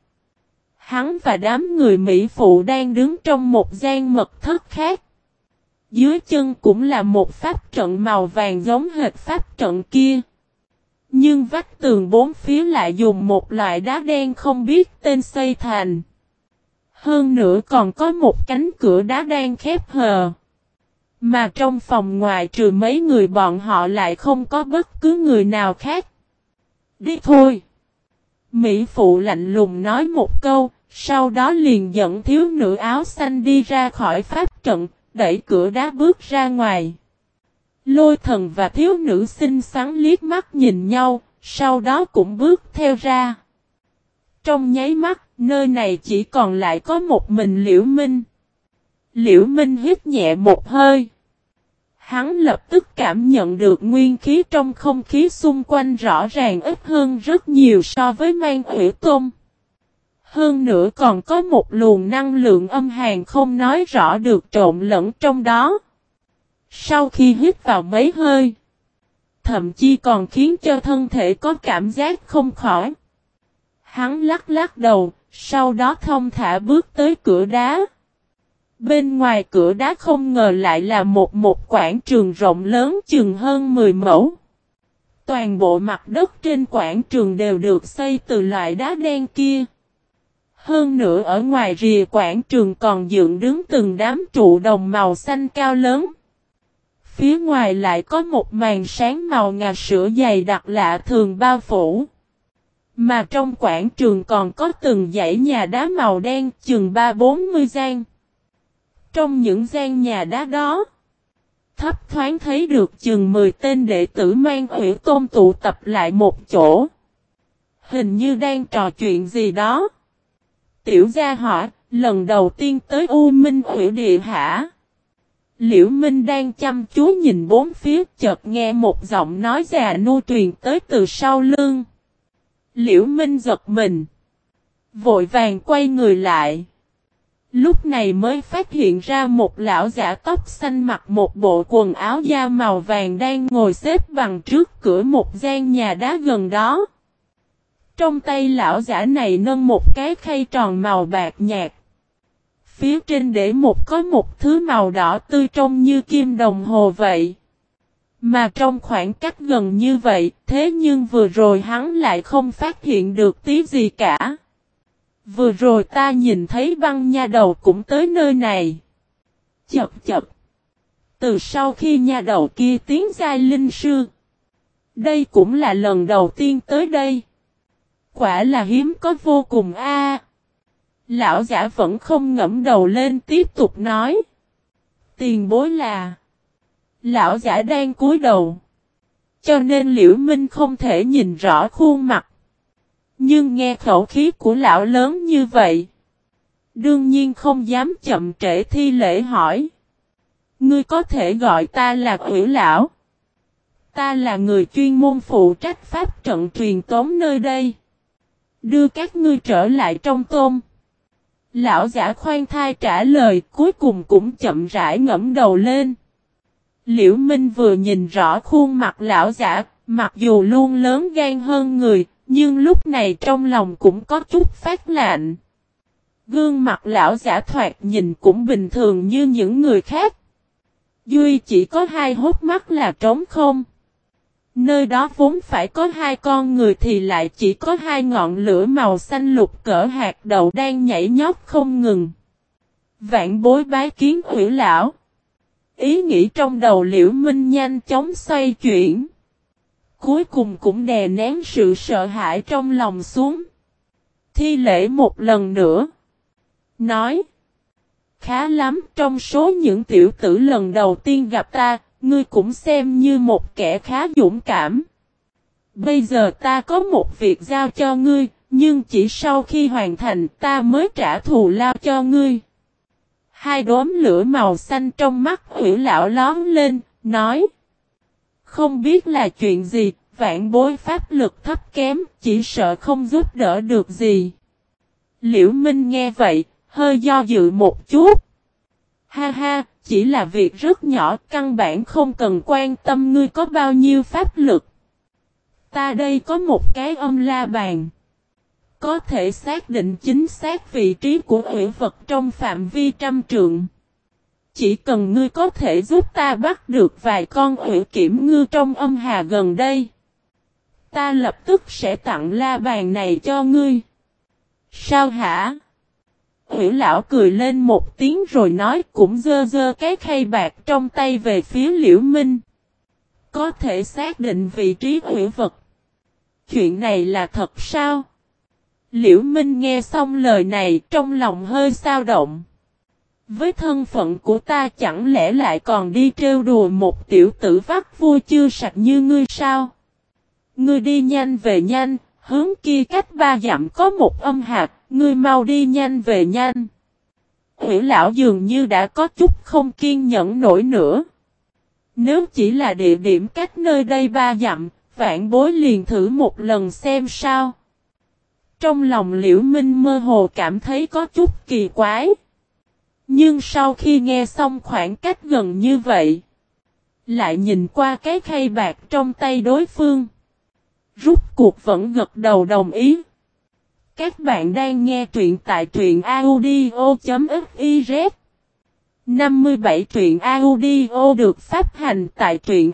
hắn và đám người Mỹ phụ đang đứng trong một gian mật thất khác. Dưới chân cũng là một pháp trận màu vàng giống hệt pháp trận kia. Nhưng vách tường bốn phía lại dùng một loại đá đen không biết tên xây thành. Hơn nữa còn có một cánh cửa đá đen khép hờ. Mà trong phòng ngoài trừ mấy người bọn họ lại không có bất cứ người nào khác. Đi thôi. Mỹ phụ lạnh lùng nói một câu, sau đó liền dẫn thiếu nữ áo xanh đi ra khỏi pháp trận, đẩy cửa đá bước ra ngoài. Lôi Thần và thiếu nữ xinh xắn liếc mắt nhìn nhau, sau đó cũng bước theo ra. Trong nháy mắt, nơi này chỉ còn lại có một mình Liễu Minh. Liễu Minh hít nhẹ một hơi. Hắn lập tức cảm nhận được nguyên khí trong không khí xung quanh rõ ràng ít hơn rất nhiều so với Mang Hủy Tôn. Hơn nữa còn có một luồng năng lượng âm hàn không nói rõ được trộn lẫn trong đó. Sau khi hít vào mấy hơi, thậm chí còn khiến cho thân thể có cảm giác không khỏi. Hắn lắc lắc đầu, sau đó thong thả bước tới cửa đá. Bên ngoài cửa đá không ngờ lại là một quảng trường rộng lớn chừng hơn 10 mẫu. Toàn bộ mặt đất trên quảng trường đều được xây từ loại đá đen kia. Hơn nữa ở ngoài rìa quảng trường còn dựng đứng từng đám trụ đồng màu xanh cao lớn. Phía ngoài lại có một màn sáng màu ngà sữa dày đặc lạ thường bao phủ. Mà trong quảng trường còn có từng dãy nhà đá màu đen chừng 30-40 gian. Trong những gian nhà đá đó, thấp thoáng thấy được chừng 10 tên đệ tử Mang Hủy Tôn tụ tập lại một chỗ. Hình như đang trò chuyện gì đó. Tiểu gia hỏi, lần đầu tiên tới U Minh Hủy Địa hả? Liễu Minh đang chăm chú nhìn bốn phía, chợt nghe một giọng nói già nua truyền tới từ sau lưng. Liễu Minh giật mình, vội vàng quay người lại. Lúc này mới phát hiện ra một lão giả tóc xanh mặc một bộ quần áo da màu vàng đang ngồi xếp bằng trước cửa một gian nhà đá gần đó. Trong tay lão giả này nâng một cái khay tròn màu bạc nhạt. Phía trên để có một thứ màu đỏ tươi trông như kim đồng hồ vậy. Mà trong khoảng cách gần như vậy, thế nhưng vừa rồi hắn lại không phát hiện được tí gì cả. Vừa rồi ta nhìn thấy băng nha đầu cũng tới nơi này. Chập chập. Từ sau khi nha đầu kia tiến giai linh sư. Đây cũng là lần đầu tiên tới đây. Quả là hiếm có vô cùng a. Lão giả vẫn không ngẫm đầu lên tiếp tục nói. Tiền bối là. Lão giả đang cúi đầu. Cho nên Liễu Minh không thể nhìn rõ khuôn mặt. Nhưng nghe khẩu khí của lão lớn như vậy. Đương nhiên không dám chậm trễ thi lễ hỏi. Ngươi có thể gọi ta là Ủy lão. Ta là người chuyên môn phụ trách pháp trận truyền tống nơi đây. Đưa các ngươi trở lại trong tôm. Lão giả khoan thai trả lời cuối cùng cũng chậm rãi ngẫm đầu lên. Liễu Minh vừa nhìn rõ khuôn mặt lão giả, mặc dù luôn lớn gan hơn người, nhưng lúc này trong lòng cũng có chút phát lạnh. Gương mặt lão giả thoạt nhìn cũng bình thường như những người khác. Duy chỉ có hai hốc mắt là trống không. Nơi đó vốn phải có hai con người thì lại chỉ có hai ngọn lửa màu xanh lục cỡ hạt đậu đang nhảy nhót không ngừng. Vạn bối bái kiến Ủy lão. Ý nghĩ trong đầu Liễu Minh nhanh chóng xoay chuyển. Cuối cùng cũng đè nén sự sợ hãi trong lòng xuống. Thi lễ một lần nữa. Nói. Khá lắm, trong số những tiểu tử lần đầu tiên gặp ta, ngươi cũng xem như một kẻ khá dũng cảm. Bây giờ ta có một việc giao cho ngươi, nhưng chỉ sau khi hoàn thành ta mới trả thù lao cho ngươi. Hai đốm lửa màu xanh trong mắt Ủy lão lóm lên, nói. Không biết là chuyện gì, vạn bối pháp lực thấp kém, chỉ sợ không giúp đỡ được gì. Liễu Minh nghe vậy, hơi do dự một chút. Ha ha, chỉ là việc rất nhỏ, căn bản không cần quan tâm ngươi có bao nhiêu pháp lực. Ta đây có một cái âm la bàn. Có thể xác định chính xác vị trí của ủy vật trong phạm vi trăm trượng. Chỉ cần ngươi có thể giúp ta bắt được vài con ủy kiểm ngư trong âm hà gần đây. Ta lập tức sẽ tặng la bàn này cho ngươi. Sao hả? Ủy lão cười lên một tiếng rồi nói cũng giơ giơ cái khay bạc trong tay về phía Liễu Minh. Có thể xác định vị trí ủy vật. Chuyện này là thật sao? Liễu Minh nghe xong lời này trong lòng hơi xao động. Với thân phận của ta chẳng lẽ lại còn đi trêu đùa một tiểu tử vắt vui chưa sạch như ngươi sao? Ngươi đi nhanh về nhanh, hướng kia cách 3 dặm có một âm hạt, ngươi mau đi nhanh về nhanh. Ủy lão dường như đã có chút không kiên nhẫn nổi nữa. Nếu chỉ là địa điểm cách nơi đây 3 dặm, vạn bối liền thử một lần xem sao. Trong lòng Liễu Minh mơ hồ cảm thấy có chút kỳ quái. Nhưng sau khi nghe xong khoảng cách gần như vậy, lại nhìn qua cái khay bạc trong tay đối phương. Rút cuộc vẫn gật đầu đồng ý. Các bạn đang nghe truyện tại truyện audio.fiz 57 truyện audio được phát hành tại truyện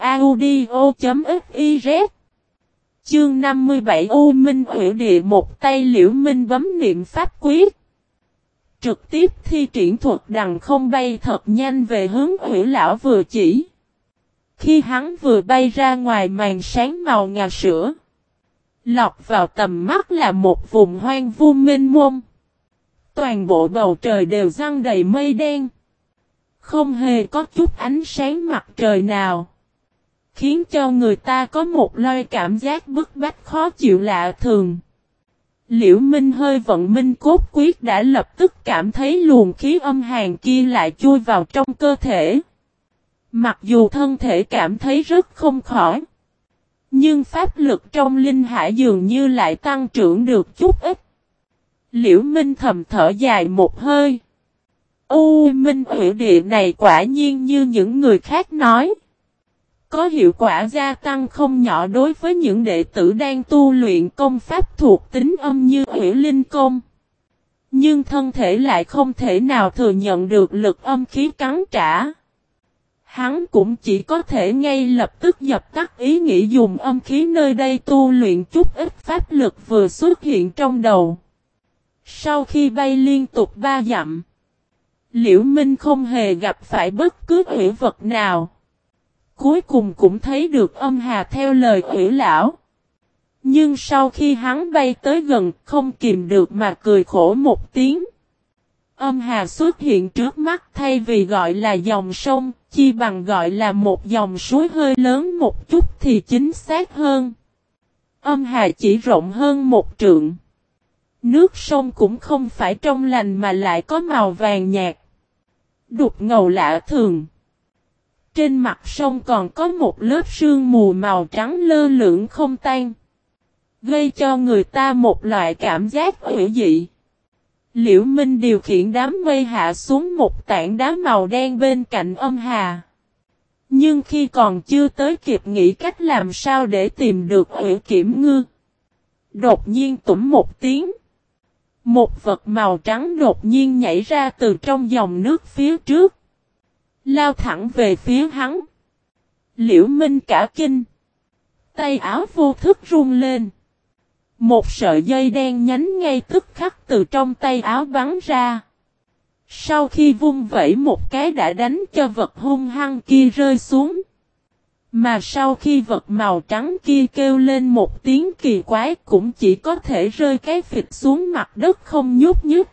audio.fiz Chương 57 U Minh Hủy Địa một tay Liễu Minh bấm niệm pháp quyết. Trực tiếp thi triển thuật đằng không bay thật nhanh về hướng Hủy lão vừa chỉ. Khi hắn vừa bay ra ngoài màn sáng màu ngà sữa, lọt vào tầm mắt là một vùng hoang vu mênh mông. Toàn bộ bầu trời đều giăng đầy mây đen. Không hề có chút ánh sáng mặt trời nào. Khiến cho người ta có một loại cảm giác bức bách khó chịu lạ thường. Liễu Minh hơi vận minh cốt quyết đã lập tức cảm thấy luồng khí âm hàn kia lại chui vào trong cơ thể. Mặc dù thân thể cảm thấy rất không khỏi. Nhưng pháp lực trong linh hải dường như lại tăng trưởng được chút ít. Liễu Minh thầm thở dài một hơi. U Minh Hủy Địa này quả nhiên như những người khác nói. có hiệu quả gia tăng không nhỏ đối với những đệ tử đang tu luyện công pháp thuộc tính âm như Hủy Linh Công. Nhưng thân thể lại không thể nào thừa nhận được lực âm khí cắn trả. Hắn cũng chỉ có thể ngay lập tức dập tắt ý nghĩ dùng âm khí nơi đây tu luyện chút ít pháp lực vừa xuất hiện trong đầu. Sau khi bay liên tục 3 dặm, Liễu Minh không hề gặp phải bất cứ hủy vật nào. Cuối cùng cũng thấy được âm hà theo lời Hủy lão. Nhưng sau khi hắn bay tới gần không kìm được mà cười khổ một tiếng. Âm hà xuất hiện trước mắt thay vì gọi là dòng sông, chi bằng gọi là một dòng suối hơi lớn một chút thì chính xác hơn. Âm hà chỉ rộng hơn 1 trượng. Nước sông cũng không phải trong lành mà lại có màu vàng nhạt. Đục ngầu lạ thường. Trên mặt sông còn có một lớp sương mù màu trắng lơ lửng không tan. Gây cho người ta một loại cảm giác hủy dị. Liễu Minh điều khiển đám mây hạ xuống một tảng đá màu đen bên cạnh âm hà. Nhưng khi còn chưa tới kịp nghĩ cách làm sao để tìm được Hủy Kiểm Ngư. Đột nhiên tủm một tiếng. Một vật màu trắng đột nhiên nhảy ra từ trong dòng nước phía trước. Lao thẳng về phía hắn. Liễu Minh cả kinh. Tay áo vô thức run lên. Một sợi dây đen nhánh ngay tức khắc từ trong tay áo bắn ra. Sau khi vung vẩy một cái đã đánh cho vật hung hăng kia rơi xuống. Mà sau khi vật màu trắng kia kêu lên một tiếng kỳ quái cũng chỉ có thể rơi cái phịch xuống mặt đất không nhúc nhích.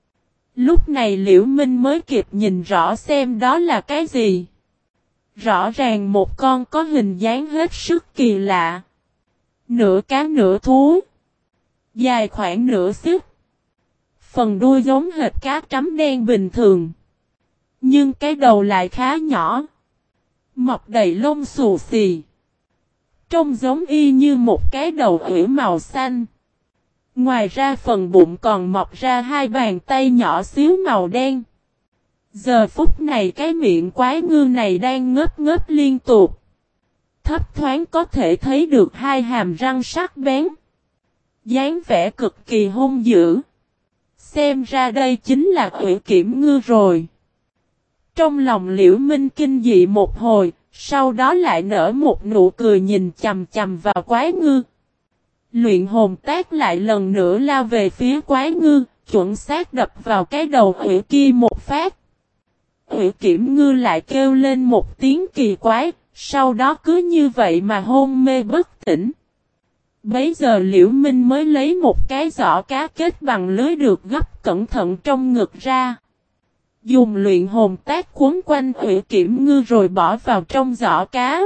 Lúc này Liễu Minh mới kịp nhìn rõ xem đó là cái gì. Rõ ràng một con có hình dáng hết sức kỳ lạ. Nửa cá nửa thú. Dài khoảng nửa xích. Phần đuôi giống hệt cá trắm đen bình thường. Nhưng cái đầu lại khá nhỏ. Mọc đầy lông xù xì. Trông giống y như một cái đầu ủy màu xanh. Ngoài ra phần bụng còn mọc ra 2 bàn tay nhỏ xíu màu đen. Giờ phút này cái miệng quái ngư này đang ngấp ngấp liên tục. Thấp thoáng có thể thấy được 2 hàm răng sắc bén. Dáng vẻ cực kỳ hung dữ. Xem ra đây chính là Hủy Kiểm Ngư rồi. Trong lòng Liễu Minh kinh dị một hồi, sau đó lại nở một nụ cười nhìn chằm chằm vào quái ngư. Luyện hồn tác lại lần nữa lao về phía quái ngư, chuẩn xác đập vào cái đầu Hủy kia một phát. Hủy Kiểm Ngư lại kêu lên một tiếng kỳ quái, sau đó cứ như vậy mà hôn mê bất tỉnh. Bấy giờ Liễu Minh mới lấy một cái giỏ cá kết bằng lưới được gấp cẩn thận trong ngực ra. Dùng luyện hồn tác quấn quanh Hủy Kiểm Ngư rồi bỏ vào trong giỏ cá.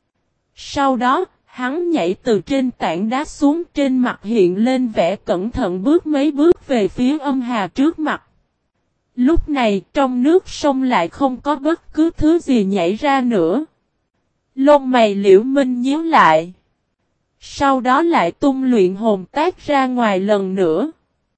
Sau đó, hắn nhảy từ trên tảng đá xuống, trên mặt hiện lên vẻ cẩn thận bước mấy bước về phía âm hà trước mặt. Lúc này trong nước sông lại không có bất cứ thứ gì nhảy ra nữa. Lông mày Liễu Minh nhíu lại. Sau đó lại tung luyện hồn tác ra ngoài lần nữa.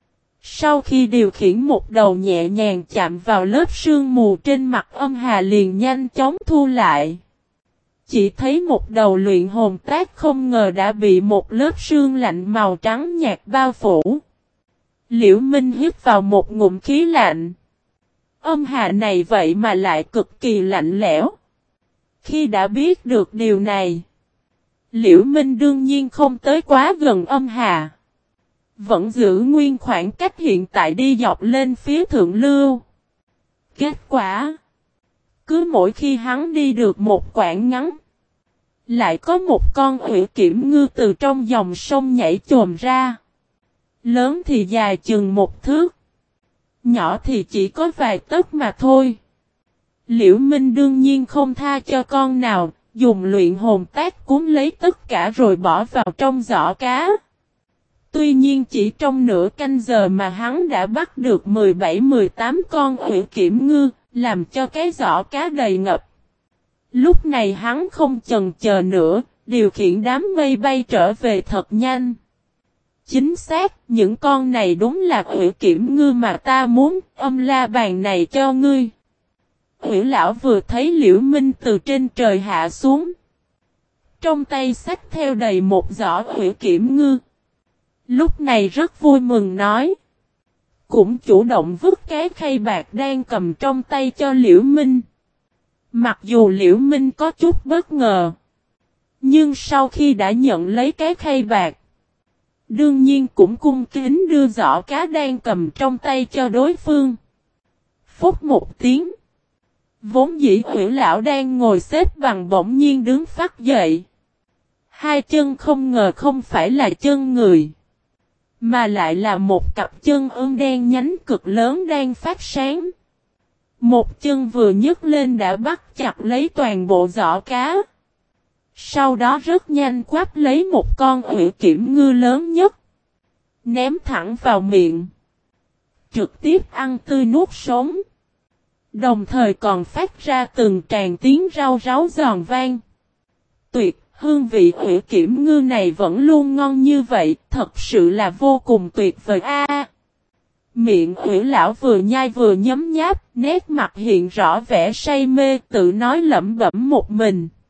Sau khi điều khiển một đầu nhẹ nhàng chạm vào lớp sương mù trên mặt âm hà liền nhanh chóng thu lại. Chỉ thấy một đầu luyện hồn tác không ngờ đã bị một lớp sương lạnh màu trắng nhạt bao phủ. Liễu Minh hít vào một ngụm khí lạnh. Âm hà này vậy mà lại cực kỳ lạnh lẽo. Khi đã biết được điều này, Liễu Minh đương nhiên không tới quá gần âm hà. Vẫn giữ nguyên khoảng cách hiện tại đi dọc lên phía thượng lưu. Kết quả, cứ mỗi khi hắn đi được một quãng ngắn, lại có một con Hủy Kiểm Ngư từ trong dòng sông nhảy chồm ra. Lớn thì dài chừng 1 thước, nhỏ thì chỉ có vài tấc mà thôi. Liễu Minh đương nhiên không tha cho con nào, dùng luyện hồn tác cuốn lấy tất cả rồi bỏ vào trong giỏ cá. Tuy nhiên chỉ trong nửa canh giờ mà hắn đã bắt được 17-18 con Hủy Kiểm Ngư, làm cho cái giỏ cá đầy ngập. Lúc này hắn không chần chờ nữa, điều khiển đám mây bay trở về thật nhanh. Chính xác, những con này đúng là Hủy Kiểm Ngư mà ta muốn, âm la bàn này cho ngươi. Hủy lão vừa thấy Liễu Minh từ trên trời hạ xuống. trong tay xách theo đầy một giỏ hủy kiểm ngư. Lúc này rất vui mừng nói. Cũng chủ động vứt cái khay bạc đang cầm trong tay cho Liễu Minh. Mặc dù Liễu Minh có chút bất ngờ. Nhưng sau khi đã nhận lấy cái khay bạc. Đương nhiên cũng cung kính đưa giỏ cá đang cầm trong tay cho đối phương. Phút một tiếng. Vốn dĩ Hủy lão đang ngồi xếp bằng bỗng nhiên đứng phắt dậy. Hai chân không ngờ không phải là chân người. Mà lại là một cặp chân ương đen nhánh cực lớn đang phát sáng. Một chân vừa nhấc lên đã bắt chặt lấy toàn bộ giỏ cá. Sau đó rất nhanh quắp lấy một con hủy kiểm ngư lớn nhất. Ném thẳng vào miệng. Trực tiếp ăn tươi nuốt sống. Đồng thời còn phát ra từng tràng tiếng rau ráu giòn vang. Tuyệt, hương vị hủy kiểm ngư này vẫn luôn ngon như vậy, thật sự là vô cùng tuyệt vời a. Miệng hủy lão vừa nhai vừa nhấm nháp, nét mặt hiện rõ vẻ say mê, tự nói lẩm bẩm một mình.